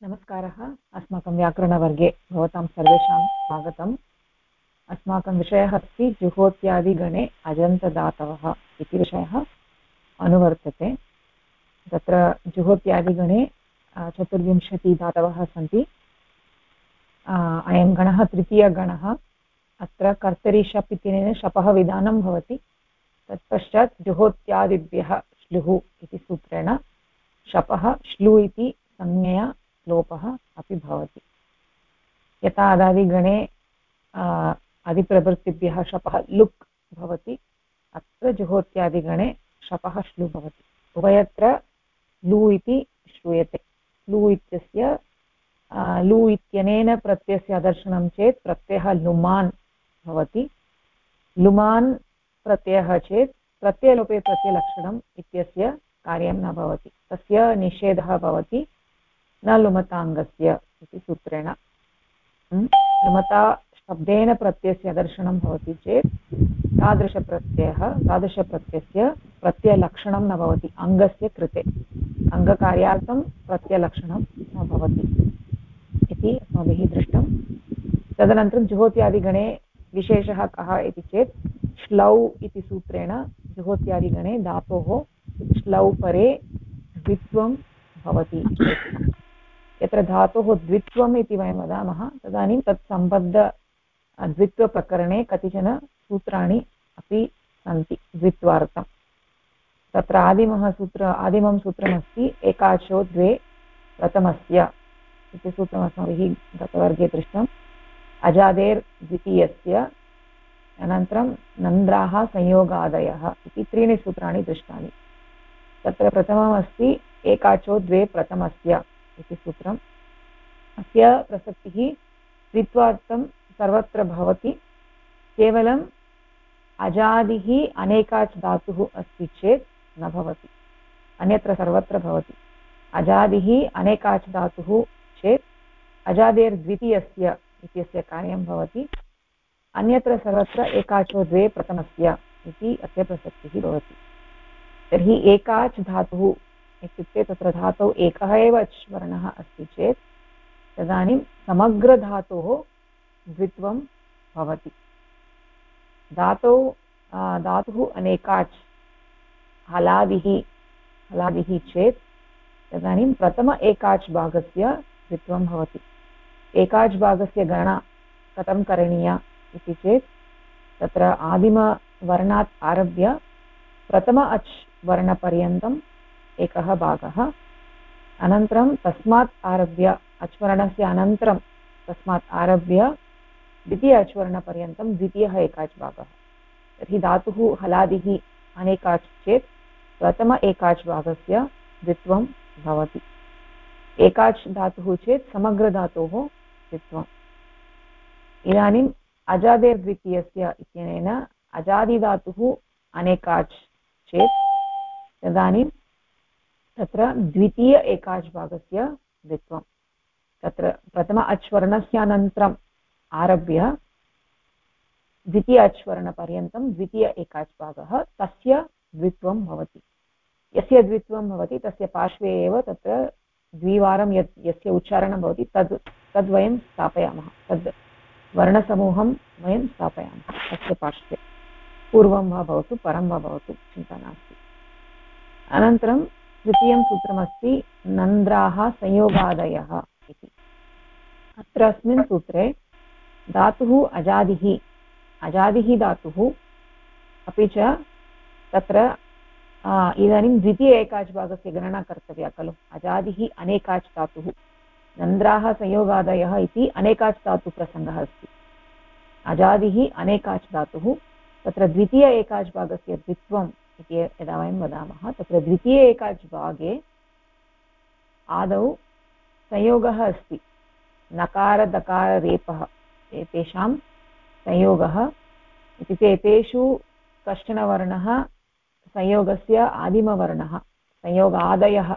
नमस्कारः। अस्माकं व्याकरणवर्गे भवतां सर्वेषां स्वागतम्। अस्माकं विषयः अस्ति जुहोत्यादिगणे अजन्तदातवः इति विषयः अनुवर्तते। तत्र जुहोत्यादिगणे 24 धातवः सन्ति। अयं गणः तृतीयगणः। अत्र कर्तरि शप् इत्यनेन शपः विधानं भवति। तत्पश्चात् जुहोत्यादिभ्यः श्लुः इति सूत्रेण शपः श्लु इति संज्ञया लोपः अपि भवति। यथा अदादिगणे अधिप्रवृत्तिभ्यः शपः लुक् भवति, अत्र जुहोत्यादिगणे शपः श्लु भवति। उभयत्र लु इति श्रूयते। लु इत्यस्य लु इत्यनेन प्रत्ययस्य अदर्शनं चेत् प्रत्ययः लुमान् भवति। लुमान् प्रत्ययः चेत् प्रत्ययलोपे प्रत्ययलक्षणम् इत्यस्य कार्यं न भवति, तस्य निषेधः भवति न लुमताङ्गस्य इति सूत्रेण। लुमता शब्देन प्रत्ययस्य दर्शनं भवति चेत् तादृशप्रत्ययस्य प्रत्ययलक्षणं न भवति। अङ्गस्य कृते अङ्गकार्यार्थं प्रत्ययलक्षणं न भवति इति अस्माभिः दृष्टं। तदनन्तरं जुहोत्यादिगणे विशेषः कः इति चेत् श्लौ इति सूत्रेण जुहोत्यादिगणे धातोः श्लौ परे द्वित्वं भवति। यत्र धातोः द्वित्वम् इति वयं वदामः तदानीं तत् सम्बद्ध द्वित्वप्रकरणे कतिचन सूत्राणि अपि सन्ति द्वित्वार्थं। तत्र आदिमं सूत्रमस्ति एकाचो द्वे प्रथमस्य इति सूत्रम् अस्माभिः गतवर्गे दृष्टम्। अजादेर् द्वितीयस्य, अनन्तरं नन्द्राः संयोगादयः इति त्रीणि सूत्राणि दृष्टानि। तत्र प्रथममस्ति एकाचो द्वे प्रथमस्य इति सूत्रम्। अस्य प्रसक्तिः द्वित्वार्थं सर्वत्र भवति। केवलम् अजादिः अनेकाच् धातुः अस्ति चेत् न भवति, अन्यत्र सर्वत्र भवति। अजादिः अनेकाच् धातुः चेत् अजादेर्द्वितीयस्य इत्यस्य कार्यं भवति। अन्यत्र सर्वत्र एकाचो द्वे प्रथमस्य इति अस्य प्रसक्तिः भवति। तर्हि एकाच् धातुः इत्युक्ते तत्र धातौ एकः एव अच् वर्णः अस्ति चेत् तदानीं समग्रधातोः द्वित्वं भवति। धातुः अनेकाच् हलादिः चेत् तदानीं प्रथम एकाच् भागस्य द्वित्वं भवति। एकाच् भागस्य गणना कथं करणीया इति चेत् तत्र आदिमवर्णात् आरभ्य प्रथम अच् वर्णपर्यन्तम् एकः भागः, अनन्तरं तस्मात् आरभ्य अच्वर्णस्य अनन्तरं तस्मात् आरभ्य द्वितीय अच्वर्णपर्यन्तं द्वितीयः एकाच् भागः। तर्हि धातुः हलादिः अनेकाच् चेत् प्रथम एकाच् भागस्य द्वित्वं भवति। एकाच् धातुः चेत् समग्रधातोः द्वित्वम्। इदानीम् अजादेर्द्वितीयस्य इत्यनेन अजादिधातुः अनेकाच् चेत् तदानीं तत्र द्वितीय एकाच् भागस्य द्वित्वं। तत्र प्रथम अच्वर्णस्य अनन्तरम् आरभ्य द्वितीय अच्वर्णपर्यन्तं द्वितीय एकाच् भागः, तस्य द्वित्वं भवति। यस्य द्वित्वं भवति तस्य पार्श्वे एव तत्र द्विवारं यस्य उच्चारणं भवति तद् वयं स्थापयामः। तद् वर्णसमूहं वयं स्थापयामः तस्य पार्श्वे। पूर्वं वा भवतु परं वा भवतु, चिन्ता नास्ति। अनन्तरं तृतीयं सूत्रमस्ति नन्द्राः संयोगादयः इति। अत्र अस्मिन् सूत्रे धातुः अजादिः धातुः, अपि च तत्र इदानीं द्वितीय एकाच् भागस्य गणना कर्तव्या खलु। अजादिः अनेकाच् धातुः, नन्द्राः संयोगादयः इति अनेकाच् धातुप्रसङ्गः अस्ति। अजादिः अनेकाच् धातुः, तत्र द्वितीय एकाच् भागस्य द्वित्वम् इति यदा वयं वदामः तत्र द्वितीय एकाच् भागे आदौ संयोगः अस्ति। नकार दकार रेपः एतेषां संयोगः, इत्युक्ते एतेषु कश्चन वर्णः संयोगस्य आदिमवर्णः, संयोगादयः,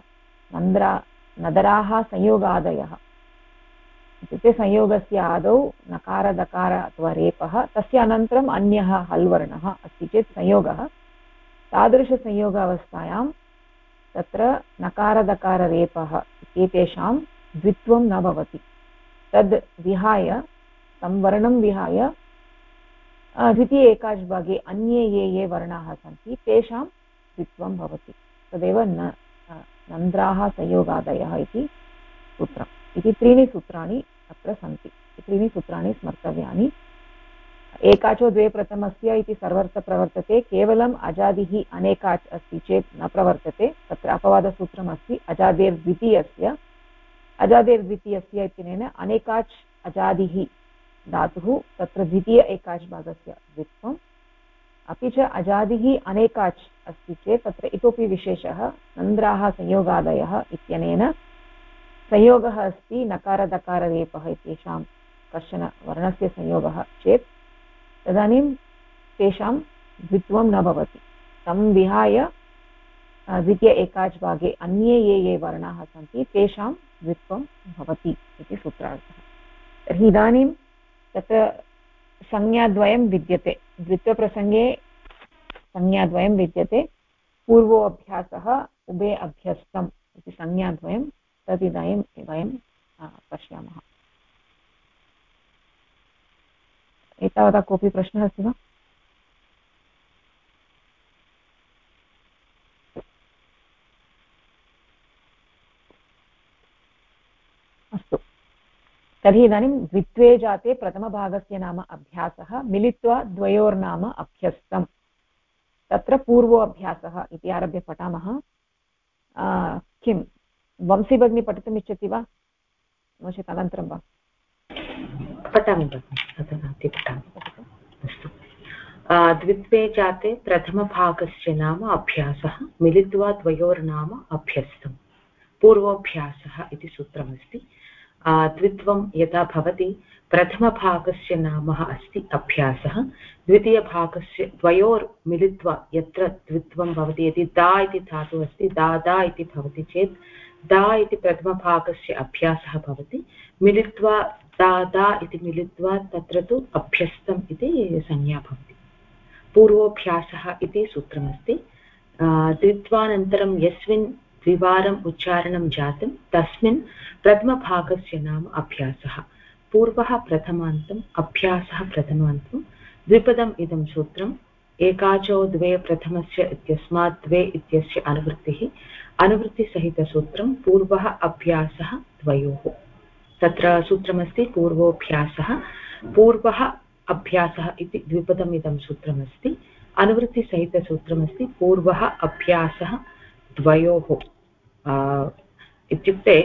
नदराः संयोगादयः इत्युक्ते संयोगस्य आदौ नकार दकार अथवा रेपः, तस्य अनन्तरम् अन्यः हल् वर्णः अस्ति चेत् संयोगः। तादृशसंयोगावस्थायां तत्र नकारदकाररेपः एतेषां द्वित्वं न भवति। तद् विहाय तं वर्णं विहाय द्वितीय एकाच्भागे अन्ये ये वर्णाः सन्ति तेषां द्वित्वं भवति। तदेव नन्द्राः संयोगादयः इति सूत्रम्। इति त्रीणि सूत्राणि अत्र सन्ति। त्रीणि सूत्राणि स्मर्तव्यानि। एकाचो द्वे प्रथमस्य इति सर्वत्र प्रवर्तते, केवलम् अजादिः अनेकाच् अस्ति चेत् न प्रवर्तते। तत्र अपवादसूत्रमस्ति अजादेर्द्वितीयस्य। अजादेर्द्वितीयस्य इत्यनेन अनेकाच् अजादिः धातुः तत्र द्वितीय एकाच् भागस्य द्वित्वम्। अपि च अजादिः अनेकाच् अस्ति चेत् तत्र इतोपि विशेषः नन्द्राः संयोगादयः इत्यनेन संयोगः अस्ति नकारदकाररेपः इत्येषां कश्चन वर्णस्य संयोगः चेत् तदानीं तेषां द्वित्वं न भवति। तं विहाय द्वितीय एकाच् भागे अन्ये ये वर्णाः सन्ति तेषां द्वित्वं भवति इति सूत्रार्थः। तर्हि इदानीं तत्र संज्ञाद्वयं विद्यते। द्वित्वप्रसङ्गे संज्ञाद्वयं विद्यते। पूर्वो अभ्यासः उभे अभ्यस्तम् इति संज्ञाद्वयं तदिदानीं वयं पश्यामः। एतावता कोऽपि प्रश्नः अस्ति वा? अस्तु, तर्हि इदानीं द्वित्वे जाते प्रथमभागस्य नाम अभ्यासः, मिलित्वा द्वयोर्नाम अभ्यस्तम्। तत्र पूर्वो अभ्यासः इति आरभ्य पठामः। किं वंशी भगिनी पठितुम् इच्छति वा, नो चेत् अनन्तरं वा? पठामि भगिनि, अस्तु। द्वित्वे जाते प्रथमभागस्य नाम अभ्यासः, मिलित्वा द्वयोर्नाम अभ्यस्तम्। पूर्वोऽभ्यासः इति सूत्रमस्ति। द्वित्वं यदा भवति प्रथमभागस्य नाम अस्ति अभ्यासः, द्वितीयभागस्य द्वयोर् मिलित्वा यत्र द्वित्वं भवति, यदि दा इति धातुः अस्ति दा इति भवति चेत् दा इति प्रथमभागस्य अभ्यासः भवति, मिलित्वा दा इति मिलित्वा तत्र तु अभ्यस्तम् इति संज्ञा भवति। पूर्वोऽभ्यासः इति सूत्रमस्ति। द्वित्वानन्तरं यस्मिन् द्विवारम् उच्चारणं जातं तस्मिन् प्रथमभागस्य नाम अभ्यासः। पूर्वः प्रथमान्तम्, अभ्यासः प्रथमान्तं, द्विपदम् इदं सूत्रम्। एकाचो द्वे प्रथमस्य इत्यस्मात् द्वे इत्यस्य अनुवृत्तिः, अनुवृत्तिसहितसूत्रं पूर्वः अभ्यासः द्वयोः। तत्र सूत्रमस्ति पूर्वोऽभ्यासः, पूर्वः अभ्यासः इति द्विपदम् इदं सूत्रमस्ति। अनुवृत्तिसहितसूत्रमस्ति पूर्वः अभ्यासः द्वयोः। इत्युक्ते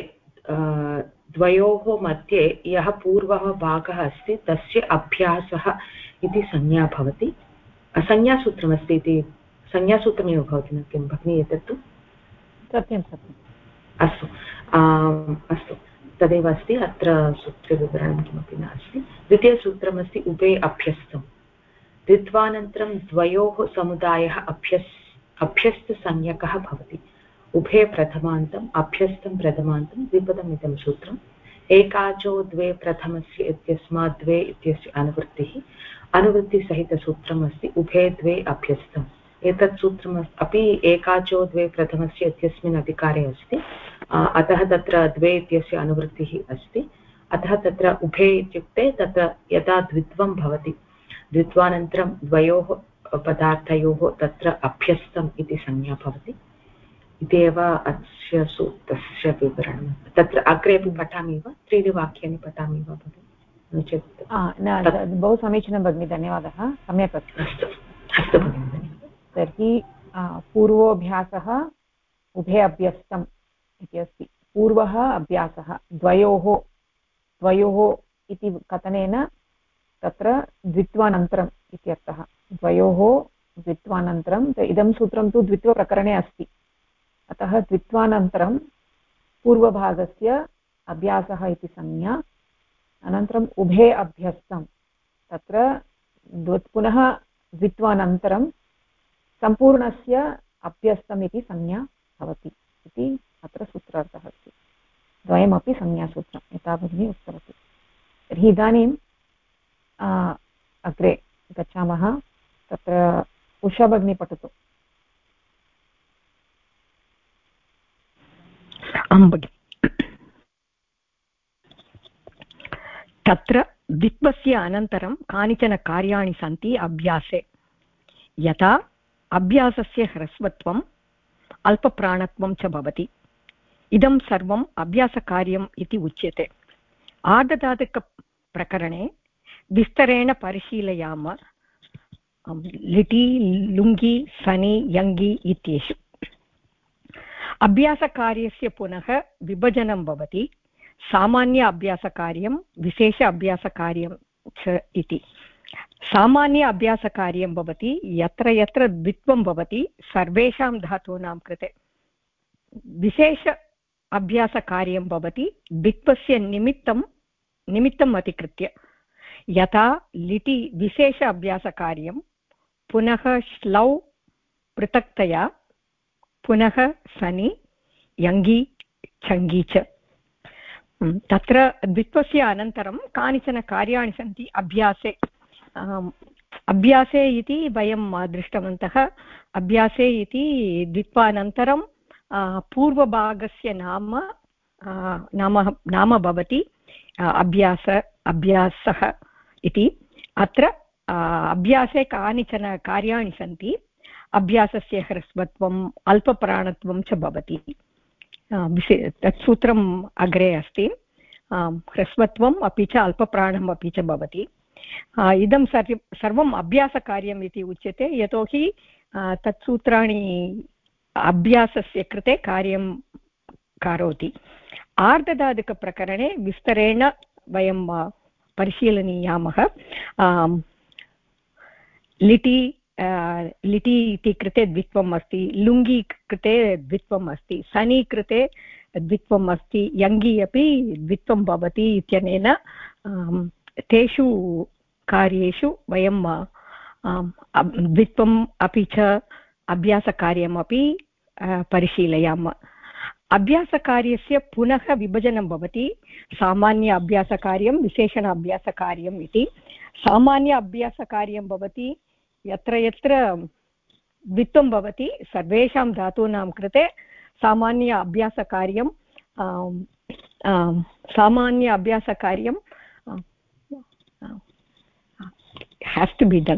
द्वयोः मध्ये यः पूर्वः भागः अस्ति तस्य अभ्यासः इति संज्ञा भवति। संज्ञासूत्रमस्ति इति संज्ञासूत्रमेव भवति न किं भगिनि? एतत्तु सत्यं सत्यम्। अस्तु, अस्तु, तदेव अस्ति। अत्र सूत्रविवरणं किमपि नास्ति। द्वितीयसूत्रमस्ति उभे अभ्यस्तम्। द्वित्वानन्तरं द्वयोः समुदायः अभ्यस्तसंज्ञकः भवति। उभे प्रथमान्तम्, अभ्यस्तं प्रथमान्तं, द्विपदम् इदं सूत्रम्। एकाचो द्वे प्रथमस्य इत्यस्मात् द्वे इत्यस्य अनुवृत्तिः, अनुवृत्तिसहितसूत्रम् अस्ति उभे द्वे अभ्यस्तम्। एतत् सूत्रम् अपि एकाचो द्वे प्रथमस्य इत्यस्मिन् अधिकारे अस्ति, अतः तत्र द्वे इत्यस्य अनुवृत्तिः अस्ति। अतः तत्र उभे इत्युक्ते तत्र यदा द्वित्वं भवति, द्वित्वानन्तरं द्वयोः पदार्थयोः तत्र अभ्यस्तम् इति संज्ञा भवति। इत्येव अस्य सूत्रस्य विवरणं। तत्र अग्रे अपि पठामि वा? त्रीणि वाक्यानि पठामि वा भगिनि? नो चेत् बहु समीचीनं भगिनि, धन्यवादः, सम्यक् अस्ति। अस्तु, अस्तु भगिनि। तर्हि पूर्वोऽभ्यासः उभे अभ्यस्तम् इति अस्ति। पूर्वः अभ्यासः द्वयोः इति कथनेन तत्र द्वित्वानन्तरम् इत्यर्थः। द्वयोः द्वित्वानन्तरम् इदं सूत्रं तु द्वित्वप्रकरणे अस्ति, अतः द्वित्वानन्तरं पूर्वभागस्य अभ्यासः इति संज्ञा, अनन्तरम् उभे अभ्यस्तं, तत्र पुनः द्वित्वानन्तरं सम्पूर्णस्य अभ्यस्तम् इति संज्ञा भवति इति अत्र सूत्रार्थः अस्ति। द्वयमपि संज्ञासूत्रम् यथा भगिनी उक्तवती। तर्हि इदानीं अग्रे गच्छामः। तत्र उषा भगिनी पठतु। आं भगिनि। तत्र द्वित्वस्य अनन्तरं कानिचन कार्याणि सन्ति अभ्यासे, यथा अभ्यासस्य ह्रस्वत्वम् अल्पप्राणत्वं च भवति। इदं सर्वम् अभ्यासकार्यम् इति उच्यते। आर्धधातुकप्रकरणे विस्तरेण परिशीलयाम लिटि लुङ्गि सनि यङ्गि इत्येषु। अभ्यासकार्यस्य पुनः विभजनं भवति, सामान्य अभ्यासकार्यं विशेष अभ्यासकार्यं च इति। सामान्य अभ्यासकार्यं भवति यत्र यत्र द्वित्वं भवति सर्वेषां धातूनां कृते। विशेष अभ्यासकार्यं भवति द्वित्वस्य निमित्तम् अधिकृत्य, यथा लिटि विशेष अभ्यासकार्यं, पुनः श्लौ पृथक्तया, पुनः सनि यङ्गि छङ्गि च। तत्र द्वित्वस्य अनन्तरं कानिचन कार्याणि सन्ति अभ्यासे। अभ्यासे इति वयं दृष्टवन्तः। अभ्यासे इति द्वित्वानन्तरं पूर्वभागस्य नाम भवति अभ्यासः इति। अत्र अभ्यासे कानिचन कार्याणि सन्ति, अभ्यासस्य ह्रस्वत्वम् अल्पप्राणत्वं च भवति। तत् सूत्रम् अग्रे अस्ति। ह्रस्वत्वम् अपि च अल्पप्राणम् अपि च भवति। इदं सर्वम् अभ्यासकार्यम् इति उच्यते, यतोहि तत् सूत्राणि अभ्यासस्य कृते कार्यं करोति। आर्धधातुकप्रकरणे विस्तरेण वयं परिशीलनीयामः। लिटि इति कृते द्वित्वम् अस्ति, लुङ्गि कृते द्वित्वम् अस्ति, सनि कृते द्वित्वम् अस्ति, यङ्गि अपि द्वित्वं भवति इत्यनेन तेषु कार्येषु वयं द्वित्वम् अपि च अभ्यासकार्यमपि परिशीलयामः। अभ्यासकार्यस्य पुनः विभजनं भवति, सामान्य अभ्यासकार्यं विशेषण अभ्यासकार्यम् इति। सामान्य अभ्यासकार्यं भवति यत्र यत्र द्वित्वं भवति सर्वेषां धातूनां कृते सामान्य अभ्यासकार्यं has to be done,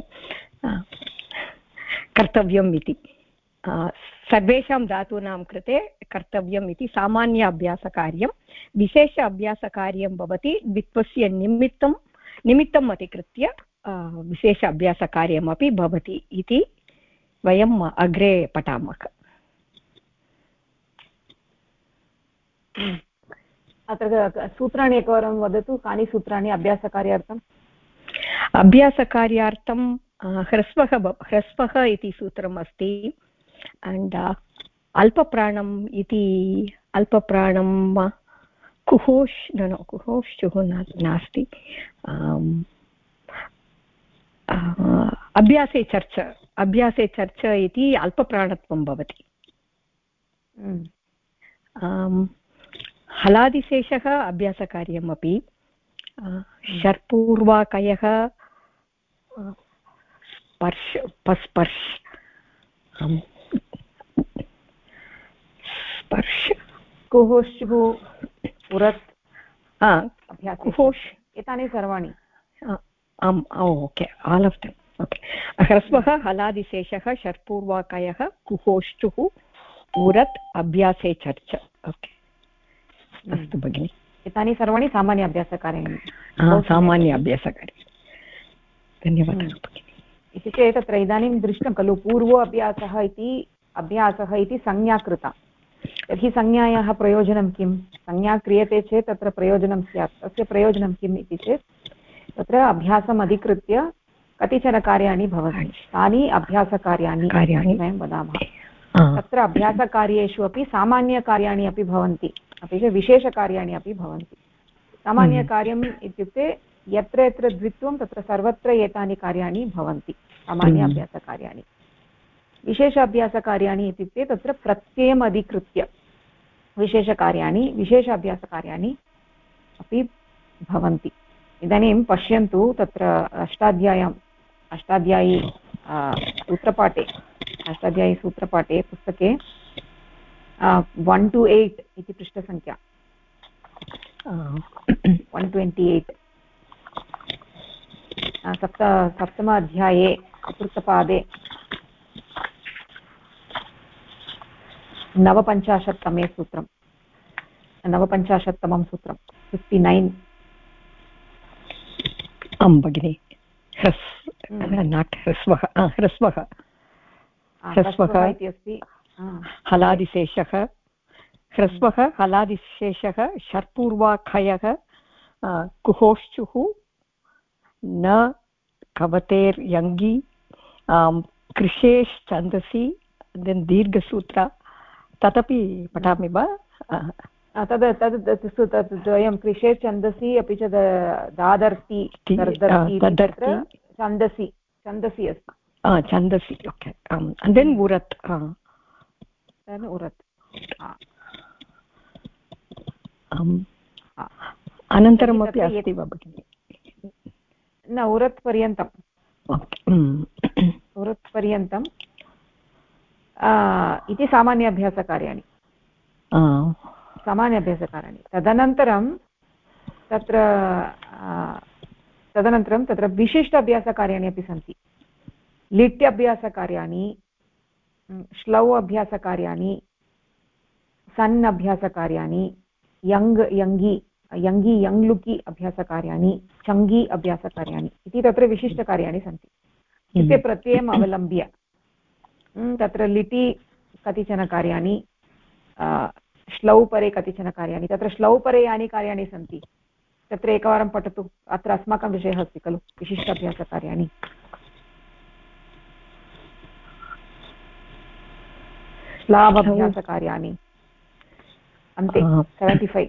कर्तव्यम् इति। सर्वेषां धातूनां कृते कर्तव्यम् इति सामान्य अभ्यासकार्यं। विशेष अभ्यासकार्यं भवति द्वित्वस्य निमित्तम् अधिकृत्य विशेष अभ्यासकार्यमपि भवति इति वयम् अग्रे पठामः। अत्र सूत्राणि एकवारं वदतु, कानि सूत्राणि अभ्यासकार्यार्थम्? अभ्यासकार्यार्थं ह्रस्वः इति सूत्रम् अस्ति। अण्ड् अल्पप्राणम् इति, अल्पप्राणं कुहोश्चुः नास्ति। अभ्यासे चर्च इति अल्पप्राणत्वं भवति। हलादिशेषः अभ्यासकार्यमपि। षट्पूर्वाकयः स्पर्श कुहोश्चुः उरत् कुहोश्, एतानि सर्वाणि। आम्, okay, all of them. Okay, ह्रस्वः हलादिशेषः षट्पूर्वाकयः कुहोश्चुः उरत् अभ्यासे चर्च। ओके, अस्तु भगिनि। एतानि सर्वाणि सामान्य अभ्यासकार्याणि। सामान्य अभ्यासकार्याणि। धन्यवादः भगिनि। इत्युक्ते तत्र इदानीं दृष्टं खलु, पूर्वो अभ्यासः इति संज्ञा कृता। तर्हि संज्ञायाः प्रयोजनं किं? संज्ञा क्रियते चेत् तत्र प्रयोजनं स्यात्। तस्य प्रयोजनं किम् इति चेत् तत्र अभ्यासम् अधिकृत्य कतिचन कार्याणि भवन्ति, तानि अभ्यासकार्याणि वयं वदामः। तत्र अभ्यासकार्येषु अपि सामान्यकार्याणि अपि भवन्ति, अपि च विशेषकार्याणि अपि भवन्ति। सामान्यकार्यम् इत्युक्ते यत्र यत्र द्वित्वं तत्र सर्वत्र एतानि कार्याणि भवन्ति, सामान्य अभ्यासकार्याणि। विशेष अभ्यासकार्याणि इत्युक्ते तत्र प्रत्ययम् अधिकृत्य विशेष अभ्यासकार्याणि अपि भवन्ति। इदानीं पश्यन्तु, तत्र अष्टाध्यायी सूत्रपाठे पुस्तके 1 to 8 इति पृष्ठसङ्ख्या 128। सप्तम अध्याये चतुर्थपादे 59तमे सूत्रं 59तमं सूत्रं 59. आं भगिनि ह्रस्वः इति अस्ति हलादिशेषः ह्रस्वः हलादिशेषः षट्पूर्वाखयः कुहोश्चुः न कवतेर्यङ्गी कृशेश्छन्दसि दीर्घसूत्र तदपि पठामि वा तद् द्वयं कृषे छन्दसि अपि च दादर्ति छन्दसि छन्दसि अस्ति छन्दसि ओके देन् उरत् उरत् अनन्तरमपि अस्ति वा भगिनि न उरत् पर्यन्तम् उरत् पर्यन्तम् इति सामान्याभ्यासकार्याणि तदनन्तरं तत्र विशिष्ट अभ्यासकार्याणि अपि सन्ति. लिट् अभ्यासकार्याणि, श्लौ अभ्यासकार्याणि, सन् अभ्यासकार्याणि, यङ्गी यङ्लुकि अभ्यासकार्याणि, चङ्गी अभ्यासकार्याणि इति तत्र विशिष्टकार्याणि सन्ति. इत्युक्ते प्रत्ययम् अवलम्ब्य तत्र लिटि कतिचन कार्याणि, श्लौ परे कतिचन कार्याणि. तत्र श्लौ परे यानि कार्याणि सन्ति तत्र एकवारं पठतु. अत्र अस्माकं विषयः अस्ति खलु विशिष्टाभ्यासकार्याणि. श्लाभाभ्यासकार्याणि अन्ते 75.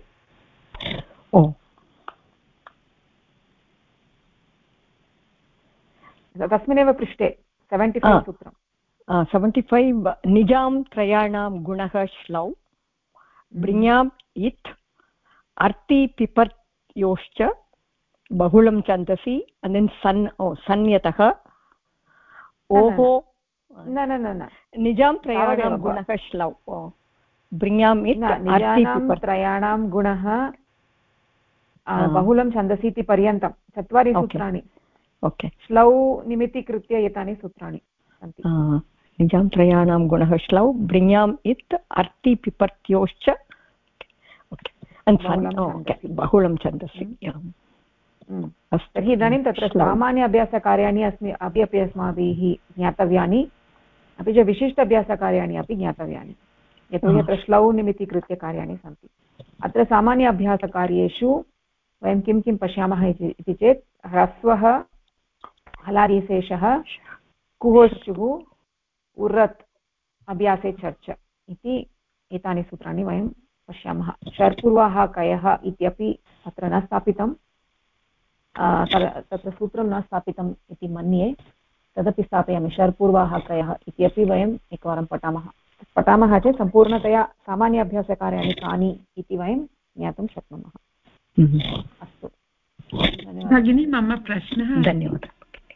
तस्मिन्नेव पृष्ठे 75 सूत्रं. 75 निजां त्रयाणां गुणः श्लौ भृङ्याम् इत् अर्ति पिपर्योश्च बहुलं छन्दसि अनन्तरं सन्यतः ओहो न निजां त्रयाणां गुणः श्लौ भृङ्याम् इत् निजानां त्रयाणां गुणः बहुलं छन्दसि इति पर्यन्तं 4 सूत्राणि. ओके श्लौ निमित्तीकृत्य एतानि सूत्राणि सन्ति. निजां त्रयाणां गुणः श्लौ भृङ्याम् इत् अर्ति पिपर्त्योश्च बहुलं छन्दसि. तर्हि इदानीं तत्र सामान्य अभ्यासकार्याणि अपि अस्माभिः ज्ञातव्यानि, अपि च विशिष्ट अभ्यासकार्याणि अपि ज्ञातव्यानि, यतोहि अत्र श्लौ निमित्तीकृत्य कार्याणि सन्ति. अत्र सामान्य अभ्यासकार्येषु वयं किं किं पश्यामः इति चेत् ह्रस्वः हलादिशेषः कुहोश्चुः उरत् अभ्यासे चर्च इति एतानि सूत्राणि वयं पश्यामः. षट्पूर्वाः कयः इत्यपि अत्र न स्थापितं, तत्र सूत्रं न स्थापितम् इति मन्ये. तदपि स्थापयामि. षट्पूर्वाः कयः इत्यपि वयम् एकवारं पठामः चेत् सम्पूर्णतया सामान्य अभ्यासकार्याणि कानि इति वयं ज्ञातुं शक्नुमः. अस्तु भगिनी, मम प्रश्नः. धन्यवादः.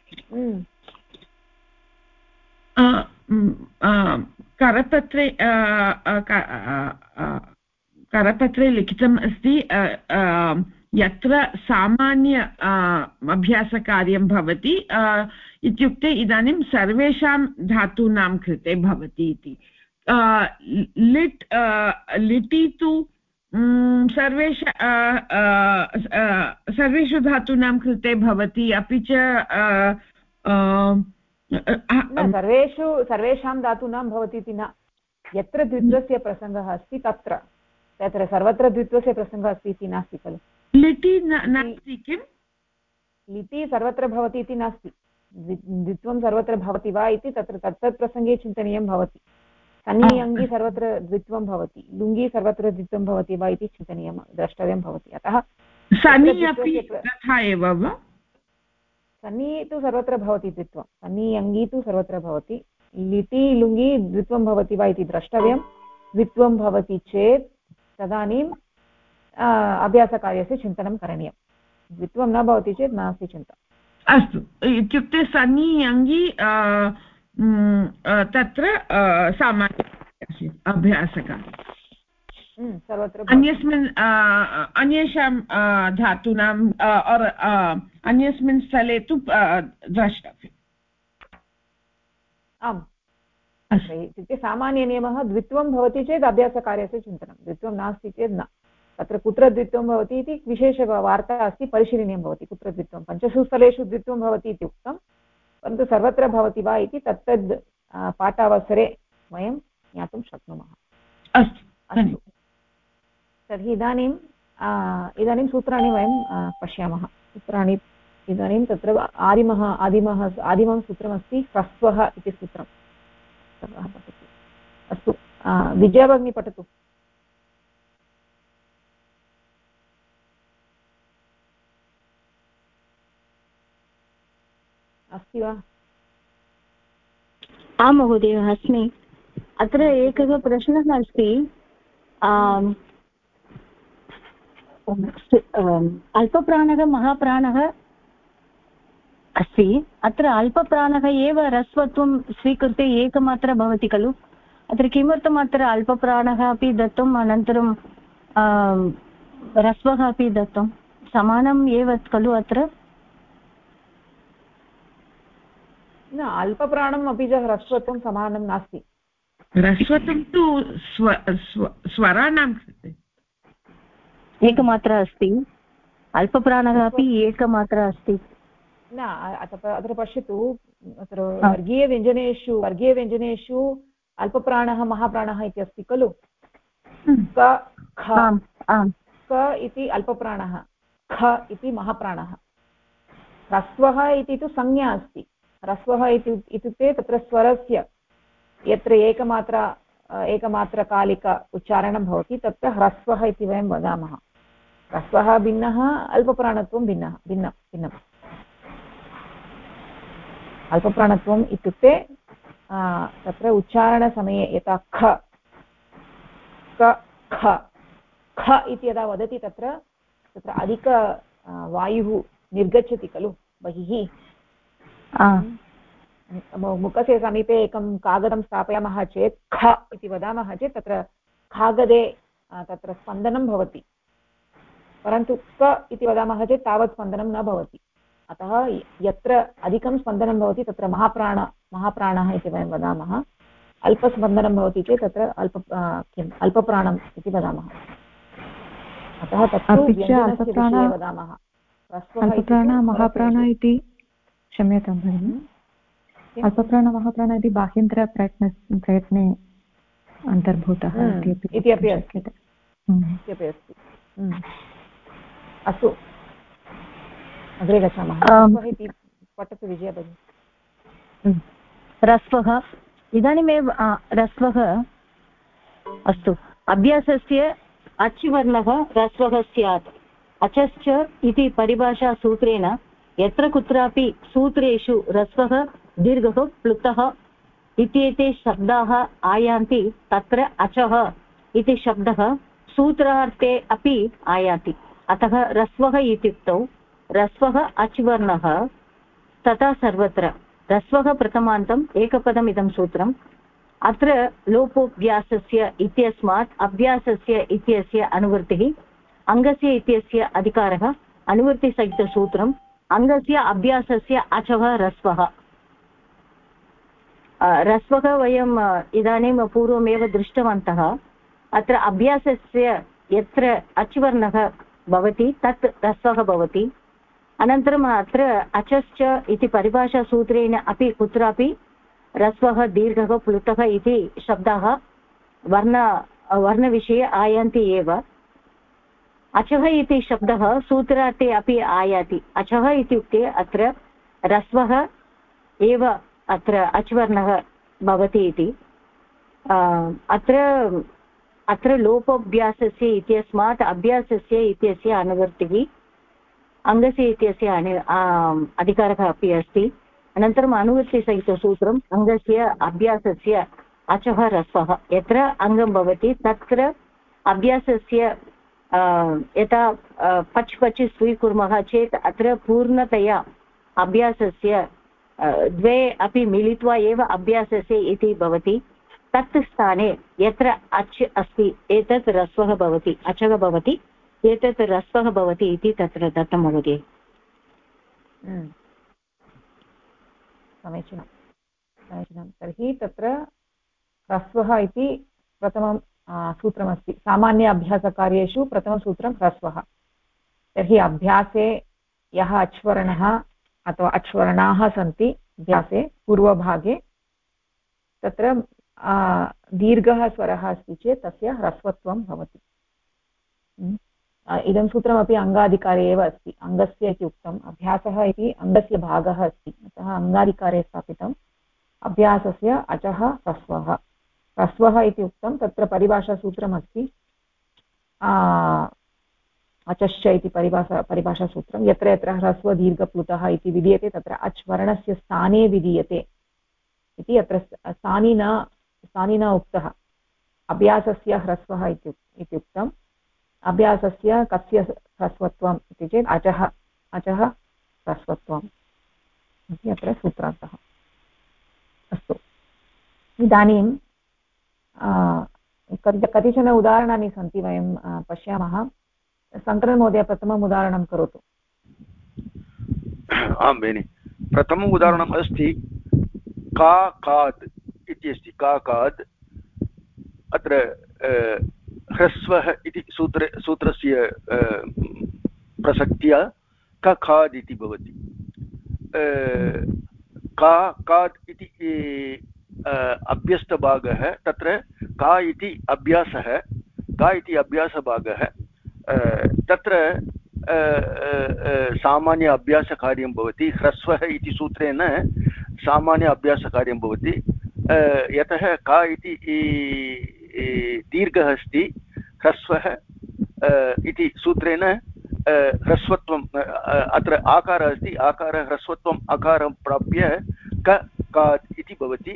करपत्रे लिखितम् अस्ति यत्र सामान्य अभ्यासकार्यं भवति इत्युक्ते इदानीं सर्वेषां धातूनां कृते भवति इति. लिटि तु सर्वेषु धातूनां कृते भवति. अपि च सर्वेषां धातूनां भवति इति न. यत्र द्वित्वस्य प्रसङ्गः अस्ति तत्र सर्वत्र द्वित्वस्य प्रसङ्गः अस्ति इति नास्ति खलु. लिटि नास्ति किम्? लिटि सर्वत्र भवति इति नास्ति. द्वित्वं सर्वत्र भवति वा इति तत्र तत्तत् प्रसङ्गे चिन्तनीयं भवति. सनि अङ्गी सर्वत्र द्वित्वं भवति, लुङ्गी सर्वत्र द्वित्वं भवति वा इति चिन्तनीयं द्रष्टव्यं भवति. अतः सनि अपि तथा एव वा? सनि तु सर्वत्र भवति द्वित्वं. सनि अङ्गी तु सर्वत्र भवति. लिटि लुङ्गी द्वित्वं भवति वा इति द्रष्टव्यं. द्वित्वं भवति चेत् तदानीम् अभ्यासकार्यस्य चिन्तनं करणीयं. द्वित्वं न भवति चेत् नास्ति चिन्ता. अस्तु, इत्युक्ते सनि अङ्गी तत्र सामान्य अभ्यासकार्यं. सर्वत्र अन्यस्मिन् अन्येषां धातूनां अन्यस्मिन् स्थले तु द्रष्टव्यम्। आम् इत्युक्ते सामान्यनियमः द्वित्वं भवति चेत् अभ्यासकार्यस्य चिन्तनं, द्वित्वं नास्ति चेत् न। तत्र कुत्र द्वित्वं भवति इति विशेषवार्ता अस्ति, परिशीलनीयं भवति कुत्र द्वित्वं। पञ्चसु स्थलेषु द्वित्वं भवति इति उक्तं, परन्तु सर्वत्र भवति वा इति तत्तद् पाठावसरे वयं ज्ञातुं शक्नुमः। अस्तु, तर्हि इदानीं सूत्राणि वयं पश्यामः। सूत्राणि इदानीं तत्र आदिमं सूत्रमस्ति ह्रस्वः इति सूत्रम्। अस्तु, विजया भगिनी पठतु। अस्ति वा? आं महोदय अस्मि। अत्र एकः प्रश्नः अस्ति, अल्पप्राणः महाप्राणः अस्ति। अत्र अल्पप्राणः एव ह्रस्वत्वं स्वीकृत्य एकमात्र भवति खलु? अत्र किमर्थम् अत्र अल्पप्राणः अपि दत्तम्, अनन्तरं ह्रस्वः अपि दत्तं? समानम् एव खलु अत्र? न, अल्पप्राणम् अपि च ह्रस्वत्वं समानं नास्ति। ह्रस्वत्वं तु स्वराणां कृते एकमात्र अस्ति, अल्पप्राणः अपि एकमात्र अस्ति। न, अत्र पश्यतु, अत्र वर्गीयव्यञ्जनेषु अल्पप्राणः महाप्राणः इति अस्ति खलु। क इति अल्पप्राणः, ख इति महाप्राणः। ह्रस्वः इति तु संज्ञा अस्ति। ह्रस्वः इत्युक्ते तत्र स्वरस्य यत्र एकमात्रकालिक उच्चारणं भवति तत्र ह्रस्वः इति वयं वदामः। ह्रस्वः भिन्नः, अल्पप्राणत्वं भिन्नम्। अल्पप्राणत्वम् इत्युक्ते तत्र उच्चारणसमये यथा ख ख इति यदा वदति तत्र अधिक वायुः निर्गच्छति खलु बहिः। मुखस्य समीपे एकं कागदं स्थापयामः चेत् ख इति वदामः चेत् तत्र कागदे तत्र स्पन्दनं भवति, परन्तु क इति वदामः चेत् तावत् स्पन्दनं न भवति। अतः यत्र अधिकं स्पन्दनं भवति तत्र महाप्राणः इति वयं वदामः। अल्पस्पन्दनं भवति चेत् तत्र अल्पप्राणम् इति वदामः। अतः तत्तु व्यञ्जनस्य विषये वदामः। अल्पप्राण महाप्राण इति, क्षम्यतां भगिनि, अल्पप्राण महाप्राण इति बाह्यन्तरप्रयत्ने अन्तर्भूतः इति अपि अस्ति। अस्तु, अग्रे गच्छामः। पठतु विजया भगिनी। ह्रस्वः, इदानीमेव ह्रस्वः। अस्तु, अभ्यासस्य अच्वर्णः ह्रस्वः स्यात्। अचश्च इति परिभाषासूत्रेण यत्र कुत्रापि सूत्रेषु ह्रस्वः दीर्घः प्लुतः इत्येते शब्दाः आयान्ति तत्र अचः इति शब्दः सूत्रार्थे अपि आयाति। अतः ह्रस्वः इत्युक्तौ ह्रस्वः अच्वर्णः तथा सर्वत्र। ह्रस्वः प्रथमान्तम् एकपदमिदं सूत्रम्। अत्र लोपोऽभ्यासस्य इत्यस्मात् अभ्यासस्य इत्यस्य अनुवृत्तिः, अङ्गस्य इत्यस्य अधिकारः, अनुवृत्तिसहितसूत्रम्। अङ्गस्य अभ्यासस्य अचः ह्रस्वः। ह्रस्वः वयम् इदानीं पूर्वमेव दृष्टवन्तः। अत्र अभ्यासस्य यत्र अच्वर्णः भवति तत् ह्रस्वः भवति। अनन्तरम् अत्र अचश्च इति परिभाषासूत्रेण अपि कुत्रापि ह्रस्वः दीर्घः प्लुतः इति शब्दाः वर्णविषये आयान्ति एव। अचः इति शब्दः सूत्रार्थे अपि आयाति। अचः इत्युक्ते अत्र ह्रस्वः एव अत्र अच्वर्णः भवति इति। अत्र लोपोऽभ्यासस्य इत्यस्मात् अभ्यासस्य इत्यस्य अनुवृत्तिः, अङ्गस्य इत्यस्य अधिकारः अपि अस्ति। अनन्तरम् अनुवृत्तिसहितसूत्रम् अङ्गस्य अभ्यासस्य अचः ह्रस्वः। यत्र अङ्गं भवति तत्र अभ्यासस्य यथा पच् पच् स्वीकुर्मः चेत् अत्र पूर्णतया अभ्यासस्य द्वे अपि मिलित्वा एव अभ्यासस्य इति भवति। तत् स्थाने यत्र अच् अस्ति एतत् ह्रस्वः भवति, अचः भवति, एतत् ह्रस्वः भवति इति तत्र दत्तं महोदय। समीचीनं समीचीनं। तर्हि तत्र ह्रस्वः इति प्रथमं सूत्रमस्ति। सामान्य अभ्यासकार्येषु प्रथमं सूत्रं ह्रस्वः। तर्हि अभ्यासे यः अच्वर्णः अथवा अच्वर्णाः सन्ति अभ्यासे पूर्वभागे तत्र दीर्घः स्वरः अस्ति चेत् तस्य ह्रस्वत्वं भवति। इदं सूत्रमपि अङ्गाधिकारे एव अस्ति। अङ्गस्य इति उक्तम्, अभ्यासः इति अङ्गस्य भागः अस्ति, अतः अङ्गाधिकारे स्थापितम्। अभ्यासस्य अचः ह्रस्वः, ह्रस्वः इति उक्तं। तत्र परिभाषासूत्रमस्ति अचश्च इति परिभाषासूत्रं। यत्र यत्र ह्रस्वदीर्घप्लुतः इति विधीयते तत्र अच् वर्णस्य स्थाने विधीयते इति अत्र स्थानि न उक्तः। अभ्यासस्य ह्रस्वः इति उक्तम्। अभ्यासस्य कस्य ह्रस्वत्वम् इति चेत् अचः ह्रस्वत्वम् इति अत्र सूत्रार्थः। अस्तु, इदानीं कतिचन उदाहरणानि सन्ति, वयं पश्यामः। शङ्करमहोदय प्रथमम् उदाहरणं करोतु। आं भगिनि, प्रथमम् उदाहरणम् अस्ति का काद् इति अस्ति। का काद् अत्र ह्रस्वः इति सूत्रस्य प्रसक्त्या कखाद् इति भवति। का काद् इति अभ्यस्तभागः, तत्र का इति अभ्यासः, का इति अभ्यासभागः, तत्र सामान्य अभ्यासकार्यं भवति। ह्रस्वः इति सूत्रेण सामान्य अभ्यासकार्यं भवति। यतः का इति दीर्घः अस्ति, ह्रस्वः इति सूत्रेण ह्रस्वत्वम्, अत्र आकारः अस्ति, आकारः ह्रस्वत्वम् आकारं प्राप्य काद् इति भवति।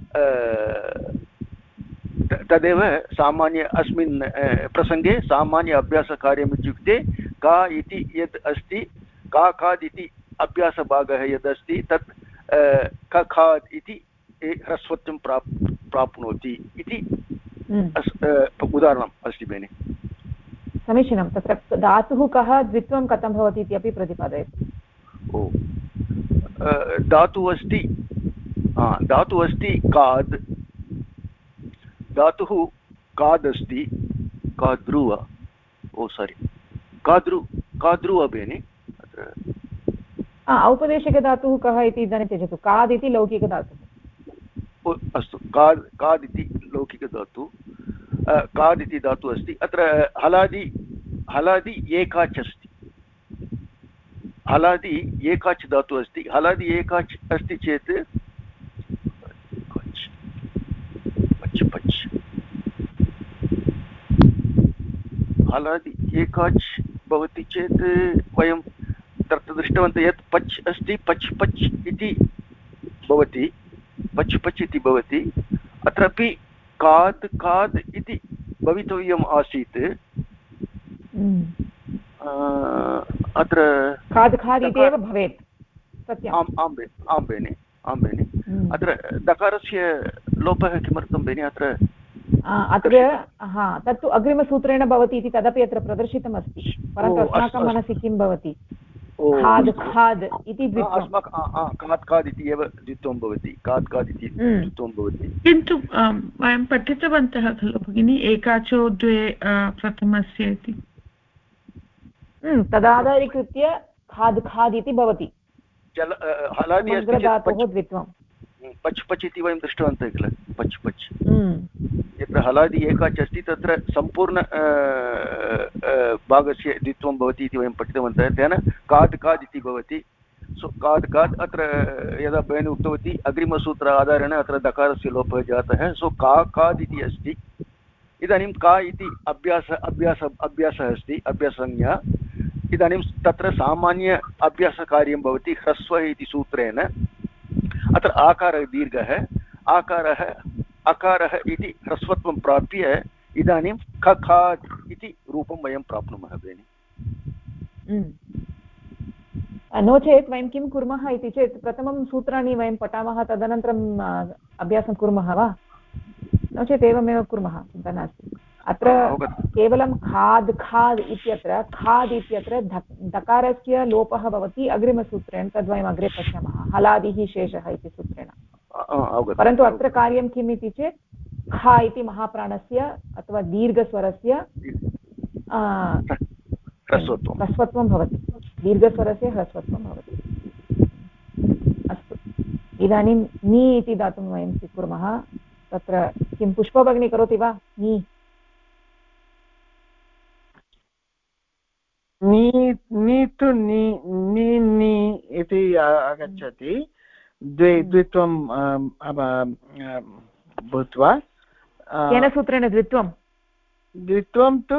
तदेव सामान्य अस्मिन् प्रसङ्गे सामान्य अभ्यासकार्यम् इत्युक्ते का इति यद् अस्ति, का काद् इति अभ्यासभागः यदस्ति तत् कखाद् इति ह्रस्वत्वं प्राप्नोति इति उदाहरणम् अस्ति भगिनि। समीचीनं। तत्र धातुः कः, द्वित्वं कथं भवति इति अपि प्रतिपादयतु। ओ, धातुः अस्ति काद्, धातुः काद् अस्ति, काद्रुव, ओ सारि काद्रुव भगिनि। औपदेशिकधातुः कः इति इदानीं त्यजतु। काद् इति लौकिकधातुः। अस्तु, काद् इति लौकिकधातुः, काद् इति धातुः अस्ति। अत्र हलादि एकाच् अस्ति, हलादि एकाच् धातुः अस्ति। हलादि एकाच् अस्ति चेत् हलादि एकाच् भवति चेत् वयं तत्र दृष्टवन्तः यत् पच् अस्ति, पच् पच् इति भवति, पच् पच् इति भवति। अत्रापि काद् काद् इति भवितव्यम् आसीत्। अत्र खाद् खाद् इति एव भवेत्। सत्यम्। आं भगिनि। अत्र दकारस्य लोपः किमर्थं भगिनि? अत्र तत्तु अग्रिमसूत्रेण भवति इति तदपि अत्र प्रदर्शितमस्ति, परन्तु अस्माकं मनसि किं भवति? खाद् खाद् इति द्वित्वं, खाद् इति एव द्वित्वं भवति, खाद् इति द्वित्वं भवति। किन्तु वयं पठितवन्तः खलु भगिनि, एकाचो द्वे प्रथमस्य इति। तदाधारीकृत्य खाद् इति भवति। हलादि द्वित्वं पच् पच् इति वयं दृष्टवन्तः किल, पच् पच्। यत्र हलादि एकाच् अस्ति तत्र सम्पूर्ण भागस्य द्वित्वं भवति इति वयं पठितवन्तः। तेन काद् काद् इति भवति। सो काद् काद् अत्र यदा भगिनी उक्तवती अग्रिमसूत्र आधारेण अत्र दकारस्य लोपः जातः। सो का काद् इति अस्ति। इदानीं का इति अभ्यासः अस्ति, अभ्याससंज्ञा। इदानीं तत्र सामान्य अभ्यासकार्यं भवति ह्रस्वः इति सूत्रेण। अत्र आकारः दीर्घः, अकारः इति ह्रस्वत्वं प्राप्य इदानीं कखाद् इति रूपं वयं प्राप्नुमः भगिनि। नो चेत् वयं किं कुर्मः इति चेत् प्रथमं सूत्राणि वयं पठामः, तदनन्तरम् अभ्यासं कुर्मः वा? नो चेत् एवमेव कुर्मः, चिन्ता नास्ति। अत्र केवलं खाद् खाद् इत्यत्र खाद् इत्यत्र दकारस्य लोपः भवति अग्रिमसूत्रेण, तद्वयम् अग्रे पश्यामः, हलादिः शेषः इति सूत्रेण। परन्तु अत्र कार्यं किम् इति चेत् खा इति महाप्राणस्य अथवा दीर्घस्वरस्य ह्रस्वत्वं भवति, दीर्घस्वरस्य ह्रस्वत्वं भवति। अस्तु, इदानीं नी इति दातुं वयं स्वीकुर्मः। तत्र किं पुष्पभगिनी करोति वा? नी तु नि इति आगच्छति, द्वित्वं भूत्वा। केन सूत्रेण द्वित्वं? द्वित्वं तु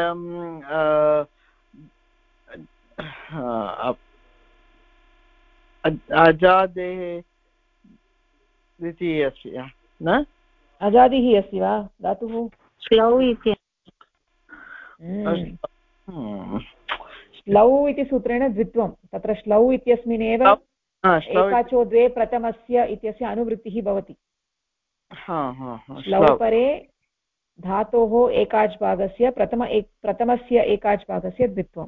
अजादेः द्वितीये अस्ति न? अजादिः अस्ति वा धातुः? श्लौ इति श्लौ इति सूत्रेण द्वित्वं। तत्र श्लौ इत्यस्मिन्नेव एकाचो द्वे प्रथमस्य इत्यस्य अनुवृत्तिः भवति। श्लौ परे धातोः एकाच् भागस्य प्रथमस्य एकाच् भागस्य द्वित्वं।